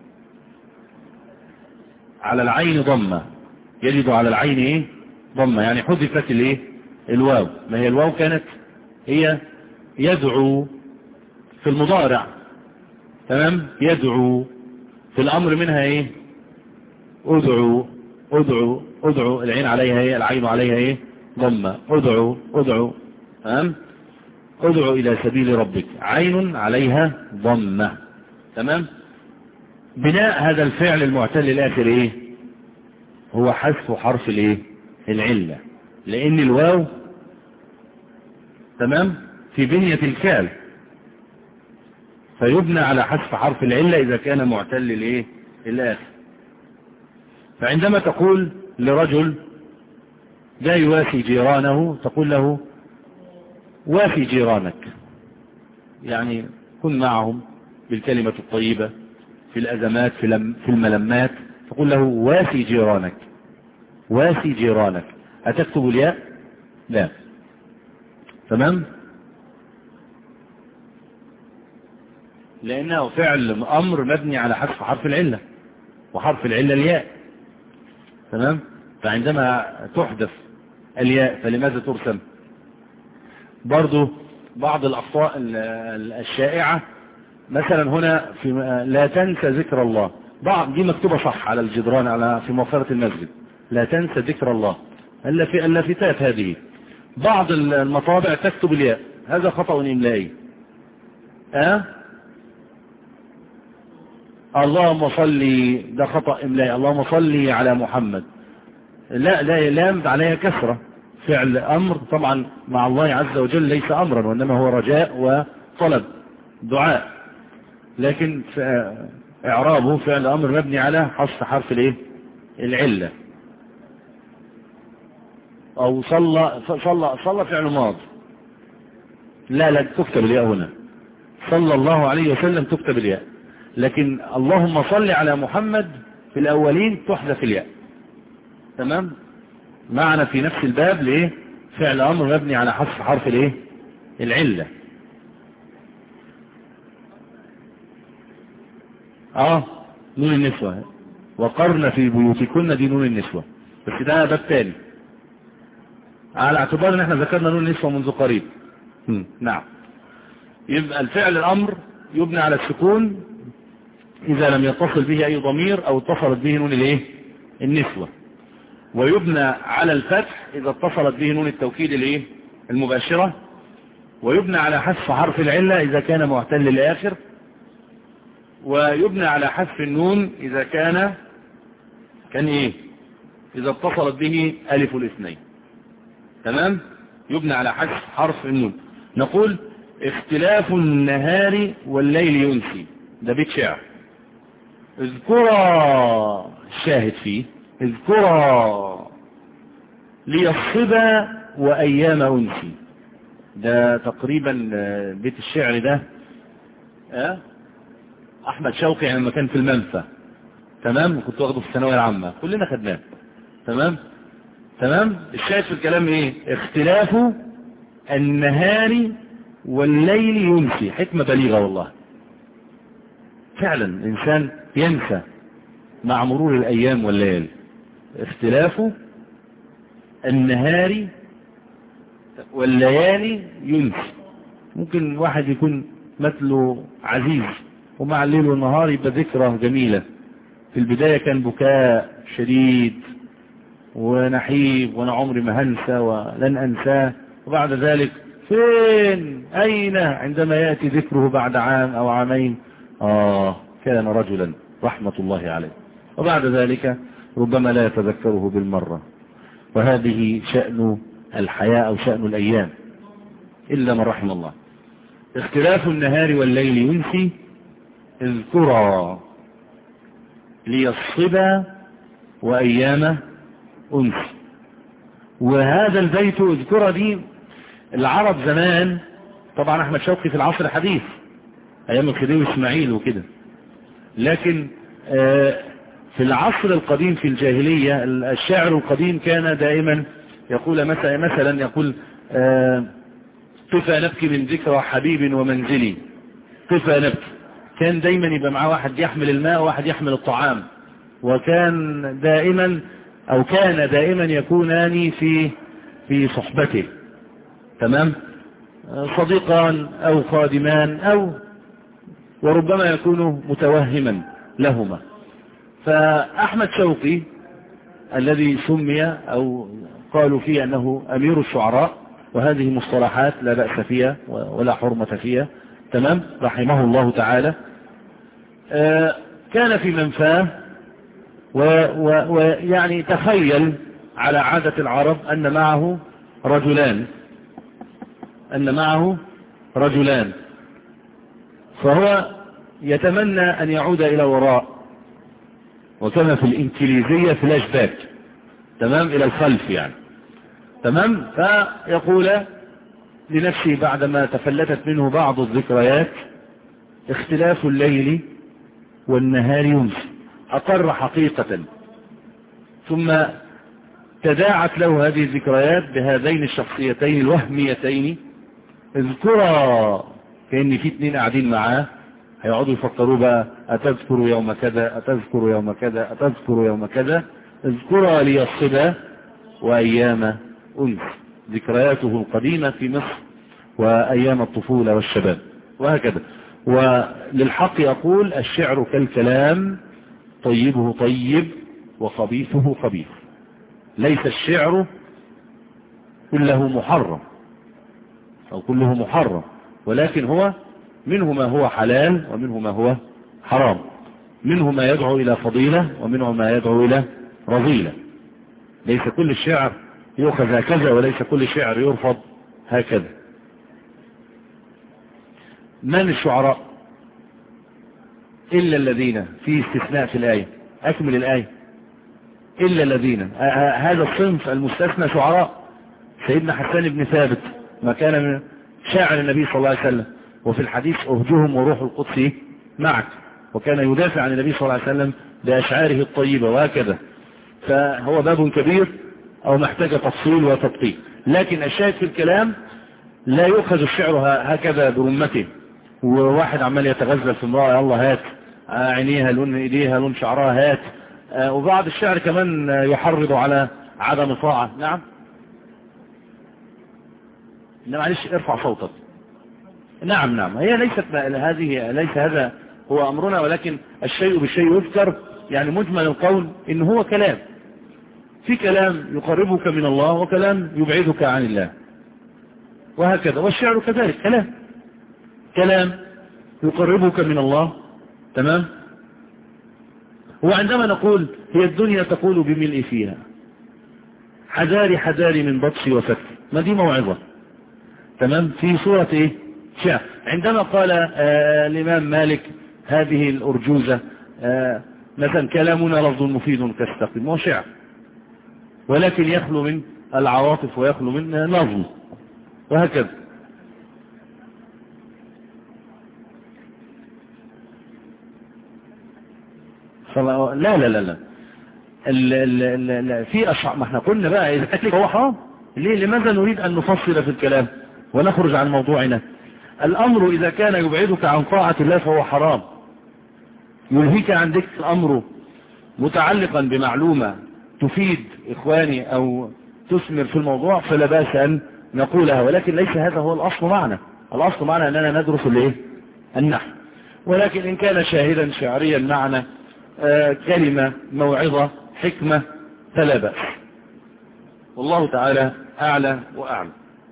على العين ضمة، يجد على العين ايه؟ ضمة، يعني حذفت الايه؟ الواو. ما هي الواو كانت هي يدعو في المضارع. تمام. يدعو في الأمر منها ايه؟ ادعو ادعو ادعو، العين عليها ايه؟ العين عليها ايه؟ ضمة. ادعو ادعو. تمام. ادعو الى سبيل ربك، عين عليها ضمة. تمام. بناء هذا الفعل المعتل الاخر ايه؟ هو حذف حرف الايه؟ العلة، لان الواو تمام في بنية الفعل، فيبنى على حذف حرف العلة اذا كان معتل الايه؟ الاخر. فعندما تقول لرجل لا يوافي جيرانه، تقول له وافي جيرانك، يعني كن معهم بالكلمة الطيبة في الأزمات في الملمات، تقول له وافي جيرانك. وافي جيرانك. أتكتب الياء؟ لا. تمام. لأنه فعل أمر مبني على حذف حرف العلة، وحرف العلة الياء. تمام. فعندما تحدث الياء فلماذا ترسم؟ برضو بعض الأخطاء الشائعة، مثلا هنا في لا تنسى ذكر الله، بعض دي مكتوبة صح على الجدران على في مؤخرة المسجد، لا تنسى ذكر الله، الا في اللافتات هذه. بعض المطابع تكتب الياء، هذا خطأ إملائي. أه؟ اللهم صلي، ده خطأ إملائي، اللهم صلي على محمد، لا لا لام عليها كسرة، فعل أمر طبعا مع الله عز وجل ليس أمرا، وإنما هو رجاء وطلب دعاء، لكن إعرابه فعل أمر مبني على حذف حرف الايه؟ العلة. أو صلى صلى صلى فعل ماضي، لا لا تكتب الياء هنا، صلى الله عليه وسلم تكتب الياء، لكن اللهم صل على محمد في الأولين تحذف الياء. تمام. معنا في نفس الباب ليه؟ فعل أمر مبني على حذف حرف الايه العلة. اه نون النسوة، وقرن في بيوتكن دي نون النسوة، بس ده باب تاني على اعتبار ان احنا ذكرنا نون النسوة منذ قريب. نعم. يبقى الفعل الأمر يبنى على السكون إذا لم يتصل به أي ضمير أو اتصلت به نون الايه النسوة، ويبنى على الفتح إذا اتصلت به نون التوكيد الايه المباشرة، ويبنى على حذف حرف العلة إذا كان معتل الآخر، ويبنى على حذف النون إذا كان كان إيه إذا اتصلت به ألف الاثنين. تمام. يبنى على حذف حرف النون. نقول اختلاف النهار والليل ينسي، ده بيت شعر. اذكرا الشاهد فيه اذكرا ليصبا وأيام أنسي، ده تقريبا بيت الشعر ده أه؟ أحمد شوقي لما كان في المنفى. تمام. كنت واخده في الثانوية العامة، كلنا خدناه. تمام تمام. الشاهد في الكلام ايه؟ اختلاف النهار والليل ينسي. حكمة بليغة والله. فعلا الإنسان ينسى مع مرور الأيام والليل. اختلاف النهار والليالي ينسي. ممكن واحد يكون مثله عزيز ومع الليل والنهار يبقى ذكرى جميلة. في البداية كان بكاء شديد ونحيب وانا عمري ما هنسى ولن انساه، وبعد ذلك فين اين عندما يأتي ذكره بعد عام او عامين اه كان رجلا رحمة الله عليه، وبعد ذلك ربما لا يتذكره بالمرة. وهذه شأن الحياة او شأن الايام الا من رحم الله. اختلاف النهار والليل ينسي اذكرا ليصبا وايام أنسي. وهذا البيت اذكر دي العرب زمان، طبعا أحمد شوقي في العصر الحديث أيام الخديوي إسماعيل وكده، لكن في العصر القديم في الجاهلية الشاعر القديم كان دائما يقول مثلا مثلا يقول قفا نبكي من ذكرى حبيب ومنزلي، قفا نبكي. كان دايما يبقى معاه واحد يحمل الماء وواحد يحمل الطعام، وكان دائما أو كان دائما يكونان في في صحبته. تمام. صديقان أو خادمان أو وربما يكون متوهما لهما. فأحمد شوقي الذي سمي أو قالوا فيه أنه أمير الشعراء، وهذه مصطلحات لا بأس فيها ولا حرمة فيها. تمام. رحمه الله تعالى. كان في منفاه ويعني تخيل على عادة العرب أن معه رجلان أن معه رجلان فهو يتمنى أن يعود إلى وراء، وكما في الإنكليزية فلاش باك. تمام. إلى الخلف يعني. تمام. فيقول لنفسه بعدما تفلتت منه بعض الذكريات اختلاف الليل والنهار ينسي، أقر حقيقة. ثم تداعت له هذه الذكريات بهذين الشخصيتين الوهميتين. اذكرا كأن في اثنين قاعدين معاه هيقعدوا يفكروا بقى أتذكر يوم كذا أتذكر يوم كذا أتذكر يوم كذا. اذكرا ليصبا وأيام أنس، ذكرياته القديمة في مصر وأيام الطفولة والشباب وهكذا. وللحق يقول الشعر كالكلام طيبه طيب وخبيثه خبيث. ليس الشعر كله محرم أو كله محرم، ولكن هو منه ما هو حلال ومنه ما هو حرام، منه ما يدعو إلى فضيلة ومنه ما يدعو إلى رذيلة. ليس كل الشعر يؤخذ هكذا وليس كل الشعر يرفض هكذا. من الشعراء إلا الذين في استثناء في الآية. أكمل الآية. إلا الذين، هذا الصنف المستثنى شعراء. سيدنا حسان بن ثابت ما كان من شاعر النبي صلى الله عليه وسلم، وفي الحديث أهجهم وروح القدس معك، وكان يدافع عن النبي صلى الله عليه وسلم بأشعاره الطيبة وهكذا. فهو باب كبير أو محتاج تفصيل وتدقيق. لكن الشاهد في الكلام لا يؤخذ الشعر هكذا برمته، وواحد عمال يتغزل في امرأة يلا هات عينيها لون ايديها لون شعرها هات. وبعض الشعر كمان يحرض على عدم طاعة. نعم لا معلش ارفع صوتك. نعم نعم هي ليست هذه ليس هذا هو امرنا، ولكن الشيء بالشيء يذكر. يعني مجمل القول ان هو كلام، في كلام يقربك من الله وكلام يبعدك عن الله، وهكذا. والشعر كذلك كلام، كلام يقربك من الله. تمام. وعندما نقول هي الدنيا تقول بملء فيها حذاري حذاري من بطش وفتك، ما دي موعظة. تمام. في سورة ايه شعر. عندما قال آه الامام مالك هذه الارجوزة آه مثلا كلامنا لفظ مفيد كاستقيم، هو شعر ولكن يخلو من العواطف ويخلو من نظم، وهكذا. لا لا لا لا ال ال ال في أشعار، ما احنا قلنا بقى إذا كانت هو حرام ليه؟ لماذا نريد أن نفصل في الكلام ونخرج عن موضوعنا؟ الأمر إذا كان يبعدك عن طاعة الله فهو حرام، يلهيك عن ذكر الأمر متعلقا بمعلومة تفيد إخواني أو تثمر في الموضوع، فلا بأس أن نقولها، ولكن ليس هذا هو الأصل معنا. الأصل معنا أننا ندرس الايه النحو. ولكن إن كان شاهدا شعريا معنا آه كلمة موعظة حكمة فلا بأس. والله تعالى أعلى وأعلم.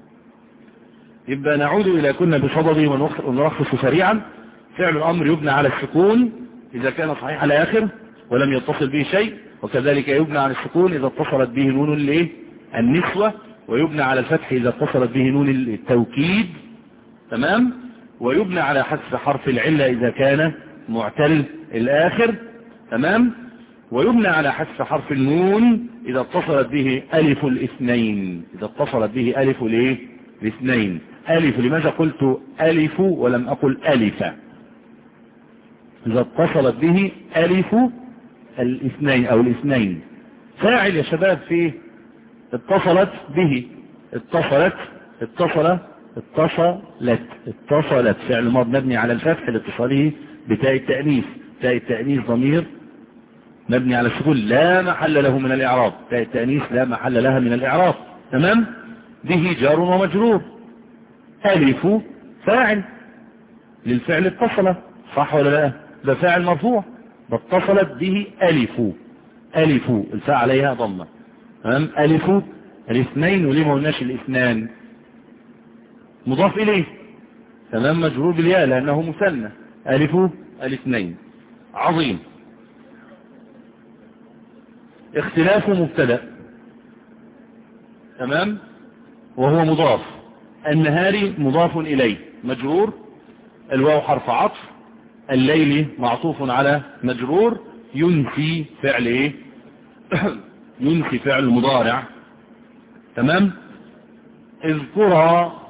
يبقى نعود إلى كنا بصدده ونرخص سريعا. فعل الأمر يبنى على السكون إذا كان صحيح على آخر ولم يتصل به شيء، وكذلك يبنى على السكون إذا اتصلت به نون الايه النسوة، ويبنى على الفتح إذا اتصلت به نون التوكيد. تمام. ويبنى على حذف حرف العلة إذا كان معتل الآخر. تمام. ويبنى على حذف حرف النون إذا اتصلت به ألف الاثنين، إذا اتصلت به ألف الايه الاثنين. ألف، لماذا قلت ألف ولم أقل ألف؟ إذا اتصلت به ألف الاثنين أو الاثنين. فاعل يا شباب في اتصلت به، اتصلت اتصل اتصلت اتصلت فعل ماض مبني على الفتح لاتصاله بتاء التأنيث. تاء التأنيث ضمير مبني على السكون لا محل له من الإعراب، تاء التأنيث لا محل لها من الإعراب. تمام. به جار ومجرور. ألف فاعل للفعل اتصل، صح ولا لا؟ ده فاعل مرفوع، اتصلت به ألف. ألف الفاء عليها ضمة. تمام. ألف الاثنين، وليه ما قلناش الاثنان؟ مضاف إليه. تمام. مجرور بالياء لأنه مثنى. ألف الاثنين. عظيم. اختلاف مبتدأ. تمام. وهو مضاف. النهاري مضاف إليه مجرور. الواو حرف عطف. الليل معطوف على مجرور. ينسي فعل ايه ينسي فعل مضارع. تمام. اذكرها،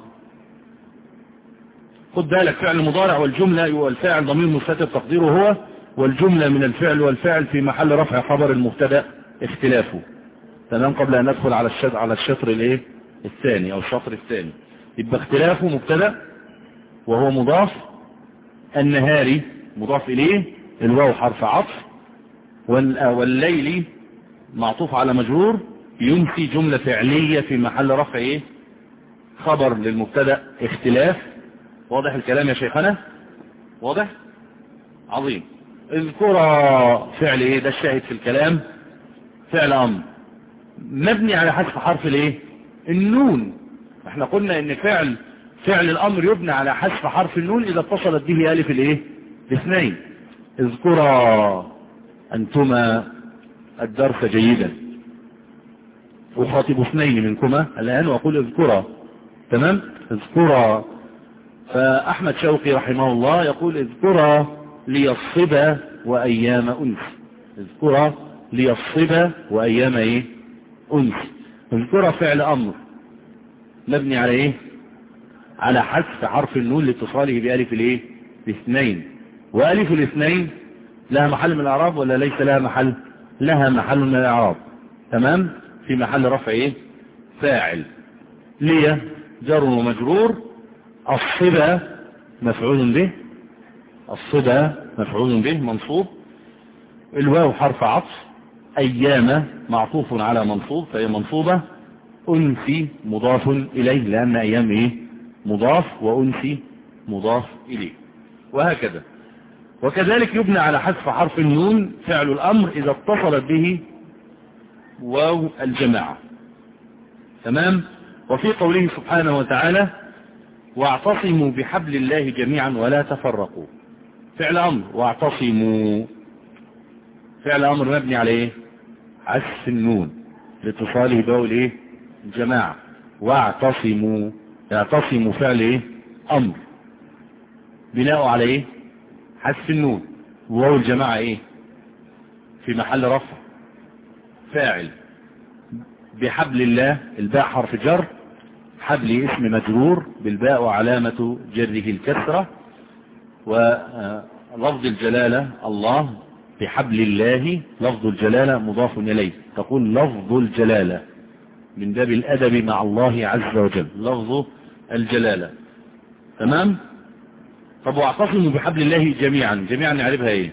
خد بالك فعل مضارع والجملة والفاعل ضمير مستتر تقديره هو، والجملة من الفعل والفاعل في محل رفع خبر المبتدا اختلافه. تمام. قبل ان ندخل على الشطر على الشطر الايه الثاني او الشطر الثاني، يبقى اختلافه مبتدا وهو مضاف. النهاري مضاف اليه، الواو حرف عطف، والليل معطوف على مجرور. ينسي جملة فعلية في محل رفع ايه خبر للمبتدا اختلاف. واضح الكلام يا شيخنا؟ واضح؟ عظيم. اذكر فعل ايه ده الشاهد في الكلام؟ فعل امر مبني على حذف حرف الايه النون. احنا قلنا ان فعل فعل الامر يبنى على حذف حرف النون اذا اتصلت به الف الايه الاثنين. اذكرا انتما الدرس جيدا، اخاطب اثنين منكما الان واقول اذكرا. تمام. اذكرا. فاحمد شوقي رحمه الله يقول اذكرا ليصب وايام انس. اذكرا ليصب وايام ايه انس. اذكرا فعل امر مبني على ايه على حذف حرف النون لاتصاله بألف الايه الاثنين. وألف الاثنين لها محل من الإعراب ولا ليس لها محل؟ لها محل من الإعراب. تمام. في محل رفع ايه فاعل. لي جر ومجرور، الصبا مفعول به، الصبا مفعول به منصوب، الواو حرف عطف، أيام معطوف على منصوب فهي منصوبة، أنسي مضاف إليه لأن أيام إيه مضاف وأنسي مضاف إليه، وهكذا. وكذلك يبنى على حذف حرف النون فعل الأمر إذا اتصلت به واو الجماعة. تمام. وفي قوله سبحانه وتعالى واعتصموا بحبل الله جميعا ولا تفرقوا، فعل أمر واعتصموا، فعل أمر مبني على إيه؟ حذف النون لاتصاله بواو الإيه الجماعة. واعتصموا، يعتصموا فعل إيه أمر بناء على إيه حذف النون، وواو الجماعة إيه في محل رفع فاعل. بحبل الله الباء حرف جر، حبل اسم مجرور بالباء وعلامة جره الكسرة، ولفظ الجلالة الله، بحبل الله لفظ الجلالة مضاف إليه، تقول لفظ الجلالة من باب الأدب مع الله عز وجل، لفظ الجلالة. تمام. طب واعتصموا بحبل الله جميعا، جميعا نعرفها ايه؟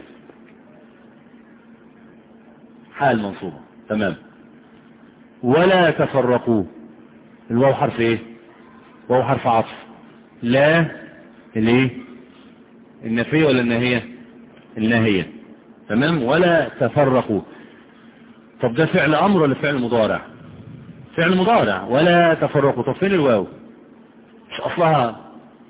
حال منصوبة. تمام. ولا تفرقوا، الواو حرف ايه؟ واو حرف عطف. لا الايه النفية ولا الناهية؟ الناهية. تمام. ولا تفرقوا. طب ده فعل امر ولا فعل مضارع؟ فعل مضارع. ولا تفرقوا. طب فين الواو؟ مش اصلها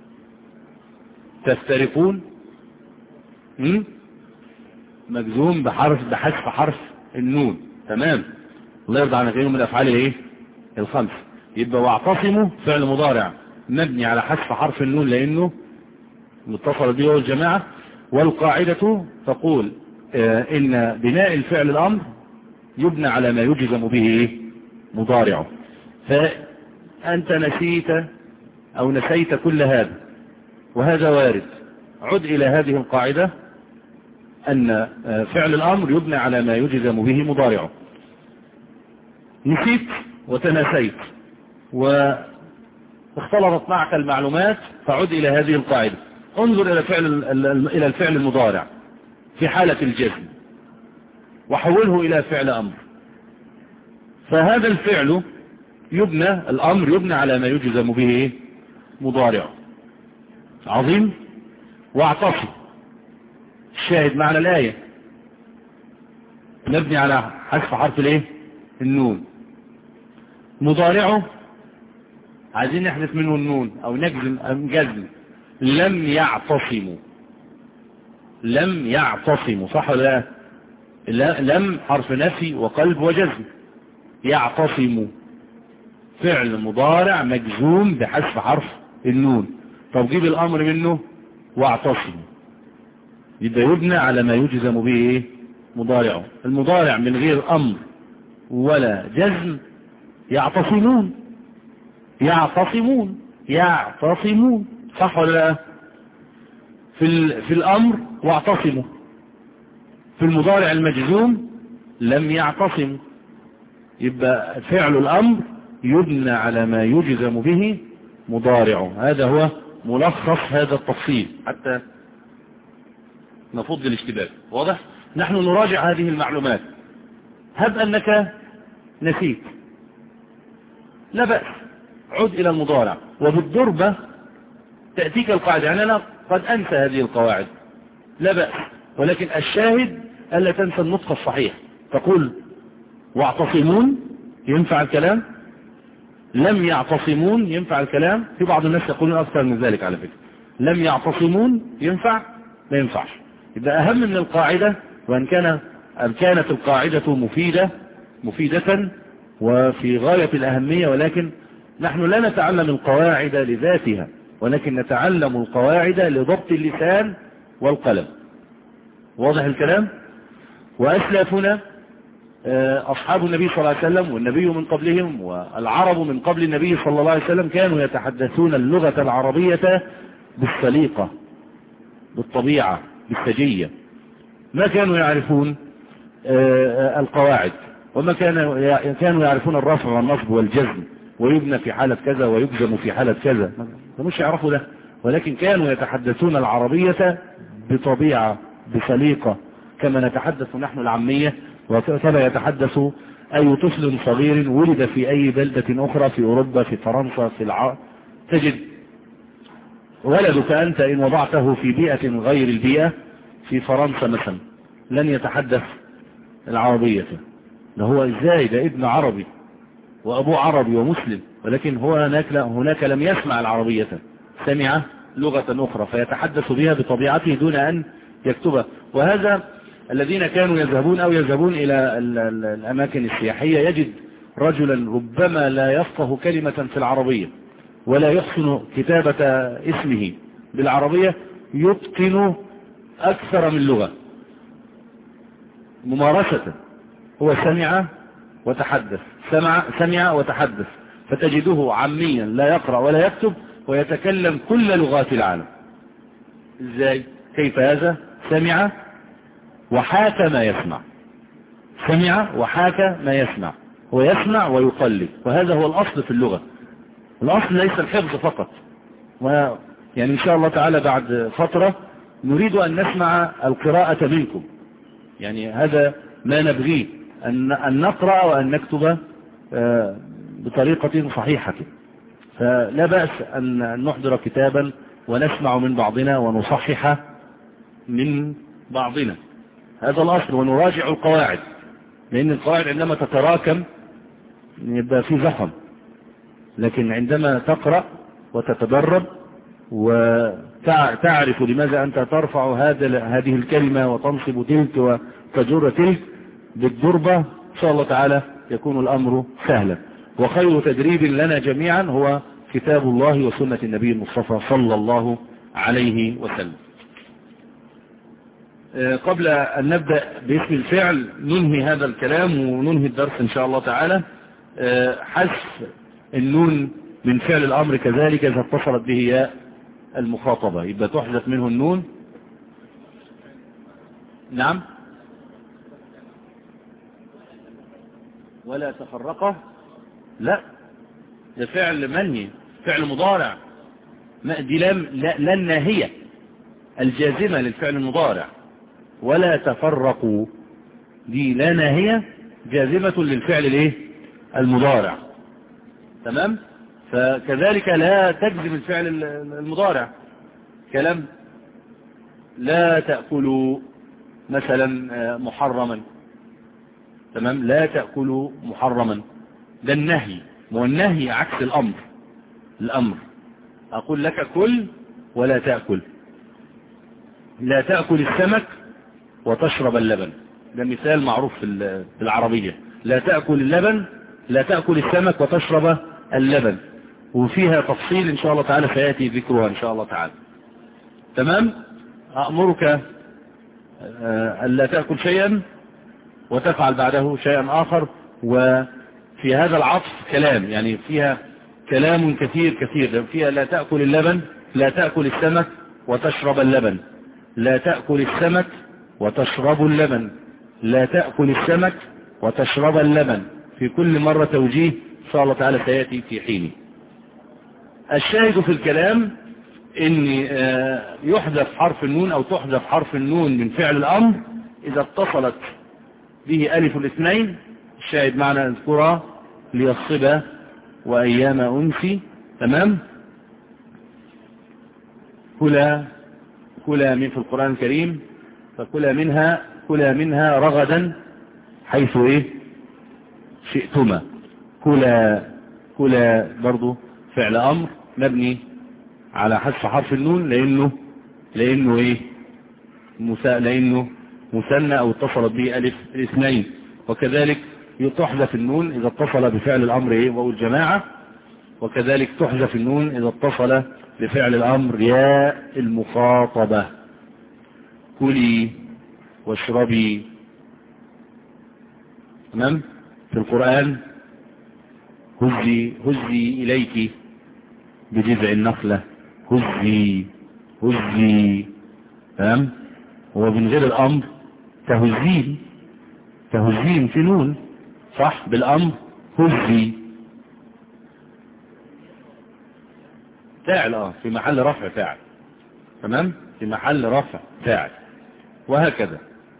تفترقون؟ م? مجزوم بحرف بحذف حرف النون. تمام. الله يرضى عن غيره من الافعال الايه الخمس. يبقى واعتصموا فعل مضارع مبني على حذف حرف النون لانه متصل به الجماعة. والقاعدة تقول آه ان بناء الفعل الامر يبنى على ما يجزم به ايه مضارعه. فانت نسيت او نسيت كل هذا وهذا وارد، عد الى هذه القاعدة ان آه فعل الامر يبنى على ما يجزم به مضارعه. نسيت وتناسيت واختلطت معك المعلومات، فعد الى هذه القاعدة. انظر الى فعل الى الفعل المضارع في حالة الجزم وحوله الى فعل امر. فهذا الفعل يبنى الامر يبنى على ما يجزم به مضارعه. عظيم. واعتصم الشاهد معنى الآية نبني على حذف حرف الايه النون. مضارعه عايزين نحذف منه النون او نجزم جزم. لم يعتصموا، لم يعتصموا صح ولا لا؟ لم حرف نفي وقلب وجزم. يعتصموا فعل مضارع مجزوم بحذف حرف النون. طب جيب الامر منه واعتصموا، يبقى يبنى على ما يجزم به ايه مضارعه. المضارع من غير امر ولا جزم يعتصمون، يعتصمون يعتصمون صح ولا لا؟ في في الامر واعتصموا، في المضارع المجزوم لم يعتصم. يبقى فعل الامر يبنى على ما يجزم به مضارعه. هذا هو ملخص هذا التفصيل حتى نفض الاشتباه. واضح؟ نحن نراجع هذه المعلومات. هب انك نسيت لا بأس، عد الى المضارع وبالضربة تأتيك القاعدة. يعني انا قد انسى هذه القواعد لا بأس، ولكن الشاهد الا تنسى النطق الصحيح. تقول واعتصمون ينفع الكلام، لم يعتصمون ينفع الكلام. في بعض الناس يقولون اكثر من ذلك على فكرة. لم يعتصمون ينفع ما ينفعش. يبقى اهم من القاعدة، وان كان ان كانت القاعدة مفيدة مفيدة وفي غاية الاهمية، ولكن نحن لا نتعلم القواعد لذاتها، ولكن نتعلم القواعد لضبط اللسان والقلم. واضح الكلام؟ واسلافنا أصحاب النبي صلى الله عليه وسلم والنبي من قبلهم والعرب من قبل النبي صلى الله عليه وسلم كانوا يتحدثون اللغة العربية بالسليقة بالطبيعة بالسجية. ما كانوا يعرفون القواعد، وما كانوا يعرفون الرفع والنصب والجزم ويبنى في حالة كذا ويجزم في حالة كذا، مش يعرفوا ده، ولكن كانوا يتحدثون العربية بطبيعة بسليقة كما نتحدث نحن العامية، وكما يتحدث أي طفل صغير ولد في أي بلدة أخرى في أوروبا في فرنسا في الع... تجد ولدك أنت إن وضعته في بيئة غير البيئة في فرنسا مثلا لن يتحدث العربية. ده هو إزاي؟ ده ابن عربي وأبوه عربي ومسلم، ولكن هو هناك, هناك لم يسمع العربية، سمع لغة أخرى فيتحدث بها بطبيعته دون أن يكتبها. وهذا الذين كانوا يذهبون أو يذهبون إلى الأماكن السياحية يجد رجلا ربما لا يفقه كلمة في العربية ولا يحسن كتابة اسمه بالعربية، يتقن أكثر من لغة ممارسة. هو سمع وتحدث، سمع, سمع وتحدث، فتجده عاميا لا يقرأ ولا يكتب ويتكلم كل لغات العالم. ازاي؟ كيف هذا؟ سمع وحاك ما يسمع، سمع وحاك ما يسمع، هو يسمع ويقلد، وهذا هو الأصل في اللغة. الأصل ليس الحفظ فقط، يعني إن شاء الله تعالى بعد فترة نريد أن نسمع القراءة منكم، يعني هذا ما نبغيه، أن نقرأ وأن نكتب بطريقة صحيحة. فلا بأس أن نحضر كتابا ونسمع من بعضنا ونصحح من بعضنا، هذا الأصل، ونراجع القواعد، لأن القواعد عندما تتراكم يبقى في زخم، لكن عندما تقرأ وتتدرب وتعرف لماذا أنت ترفع هذه الكلمة وتنصب تلك وتجر تلك بالضربة، إن شاء الله تعالى يكون الأمر سهلا. وخير تدريب لنا جميعا هو كتاب الله وسنة النبي المصطفى صلى الله عليه وسلم. قبل أن نبدأ باسم الفعل ننهي هذا الكلام وننهي الدرس إن شاء الله تعالى. حذف النون من فعل الأمر كذلك إذا اتصلت به ياء المخاطبة يبقى تحذف منه النون. نعم، ولا تفرقه، لا، ده فعل منهي، فعل مضارع، دي لام لا الناهية الجازمة للفعل المضارع. ولا تفرقوا دي لا ناهية جازمة للفعل الايه المضارع، تمام. فكذلك لا تجزم الفعل المضارع، كلام لا تأكلوا مثلا محرما، تمام، لا تأكلوا محرما، ده النهي، والنهي عكس الأمر. الأمر أقول لك كل ولا تأكل، لا تأكل السمك وتشرب اللبن، ده مثال معروف في العربية، لا تأكل اللبن، لا تأكل السمك وتشرب اللبن، وفيها تفصيل إن شاء الله تعالى سيأتي ذكرها إن شاء الله تعالى، تمام. أأمرك ألا تأكل شيئا وتفعل بعده شيئا آخر، وفي هذا العطف كلام، يعني فيها كلام كثير كثير، فيها لا تأكل اللبن، لا تأكل السمك وتشرب اللبن، لا تأكل السمك وتشرب اللبن، لا تأكل السمك وتشرب اللبن، في كل مرة توجيه إن شاء الله تعالى سيأتي في حينه. الشاهد في الكلام ان يحذف حرف النون او تحذف حرف النون من فعل الامر اذا اتصلت به الف الاثنين، الشاهد معنا اذكرها ليصبا وايام انسي، تمام. كلا كلا من في القرآن الكريم، فكلا منها كلا منها رغدا حيث ايه شئتما، كلا كلا برضو فعل امر مبني على حذف حرف النون لانه لانه ايه مسا... لانه مثنى او اتصلت به الف الاثنين، وكذلك تحذف النون اذا اتصل بفعل الامر ايه واو الجماعه، وكذلك تحذف النون اذا اتصل بفعل الامر ياء المخاطبه، كلي واشربي، تمام. في القرآن هزي هزي اليك بجذع النخلة، هزي هزي، تمام. هو من غير الامر تهزين تهزين في نون، صح، بالامر هزي. فاعل اه في محل رفع فاعل. تمام، في محل رفع فاعل. وهكذا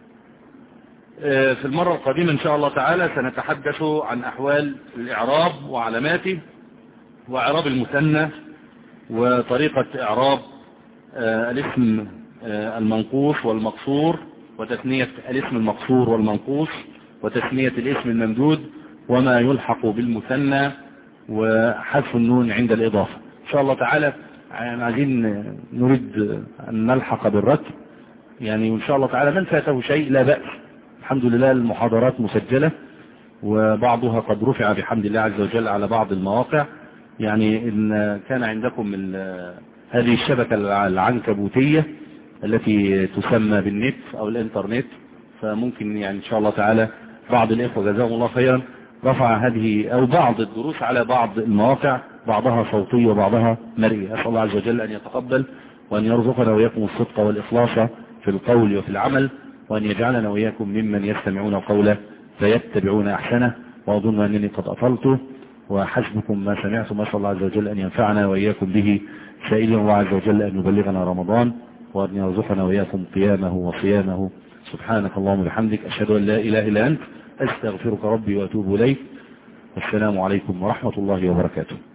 في المرة القادمة إن شاء الله تعالى سنتحدث عن أحوال الإعراب وعلاماته وإعراب المثنى وطريقة إعراب الاسم المنقوص والمقصور وتثنية الاسم المقصور والمنقوص وتثنية الاسم الممدود وما يلحق بالمثنى وحذف النون عند الإضافة. إن شاء الله تعالى عايزين نريد أن نلحق بالرتب يعني، وإن شاء الله تعالى من فاته شيء لا بأس. الحمد لله المحاضرات مسجلة وبعضها قد رفع بحمد الله عز وجل على بعض المواقع. يعني إن كان عندكم هذه الشبكة العنكبوتية التي تسمى بالنت أو الإنترنت، فممكن يعني إن شاء الله تعالى بعض الإخوة جزاهم الله خيرا رفع هذه أو بعض الدروس على بعض المواقع، بعضها صوتية وبعضها مرئية. أسأل الله عز وجل أن يتقبل وأن يرزقنا وإياكم الصدق والإخلاص في القول وفي العمل، وأن يجعلنا وإياكم ممن يستمعون قوله فيتبعون أحسنه. وأظن أنني قد أطلت وحسبكم ما سمعتم. أسأل الله عز وجل أن ينفعنا وإياكم به، سائلين الله عز وجل أن يبلغنا رمضان وأن يرزقنا وإياكم قيامه وصيامه. سبحانك اللهم وبحمدك، أشهد أن لا إله إلا أنت، أستغفرك ربي وأتوب إليك. والسلام عليكم ورحمة الله وبركاته.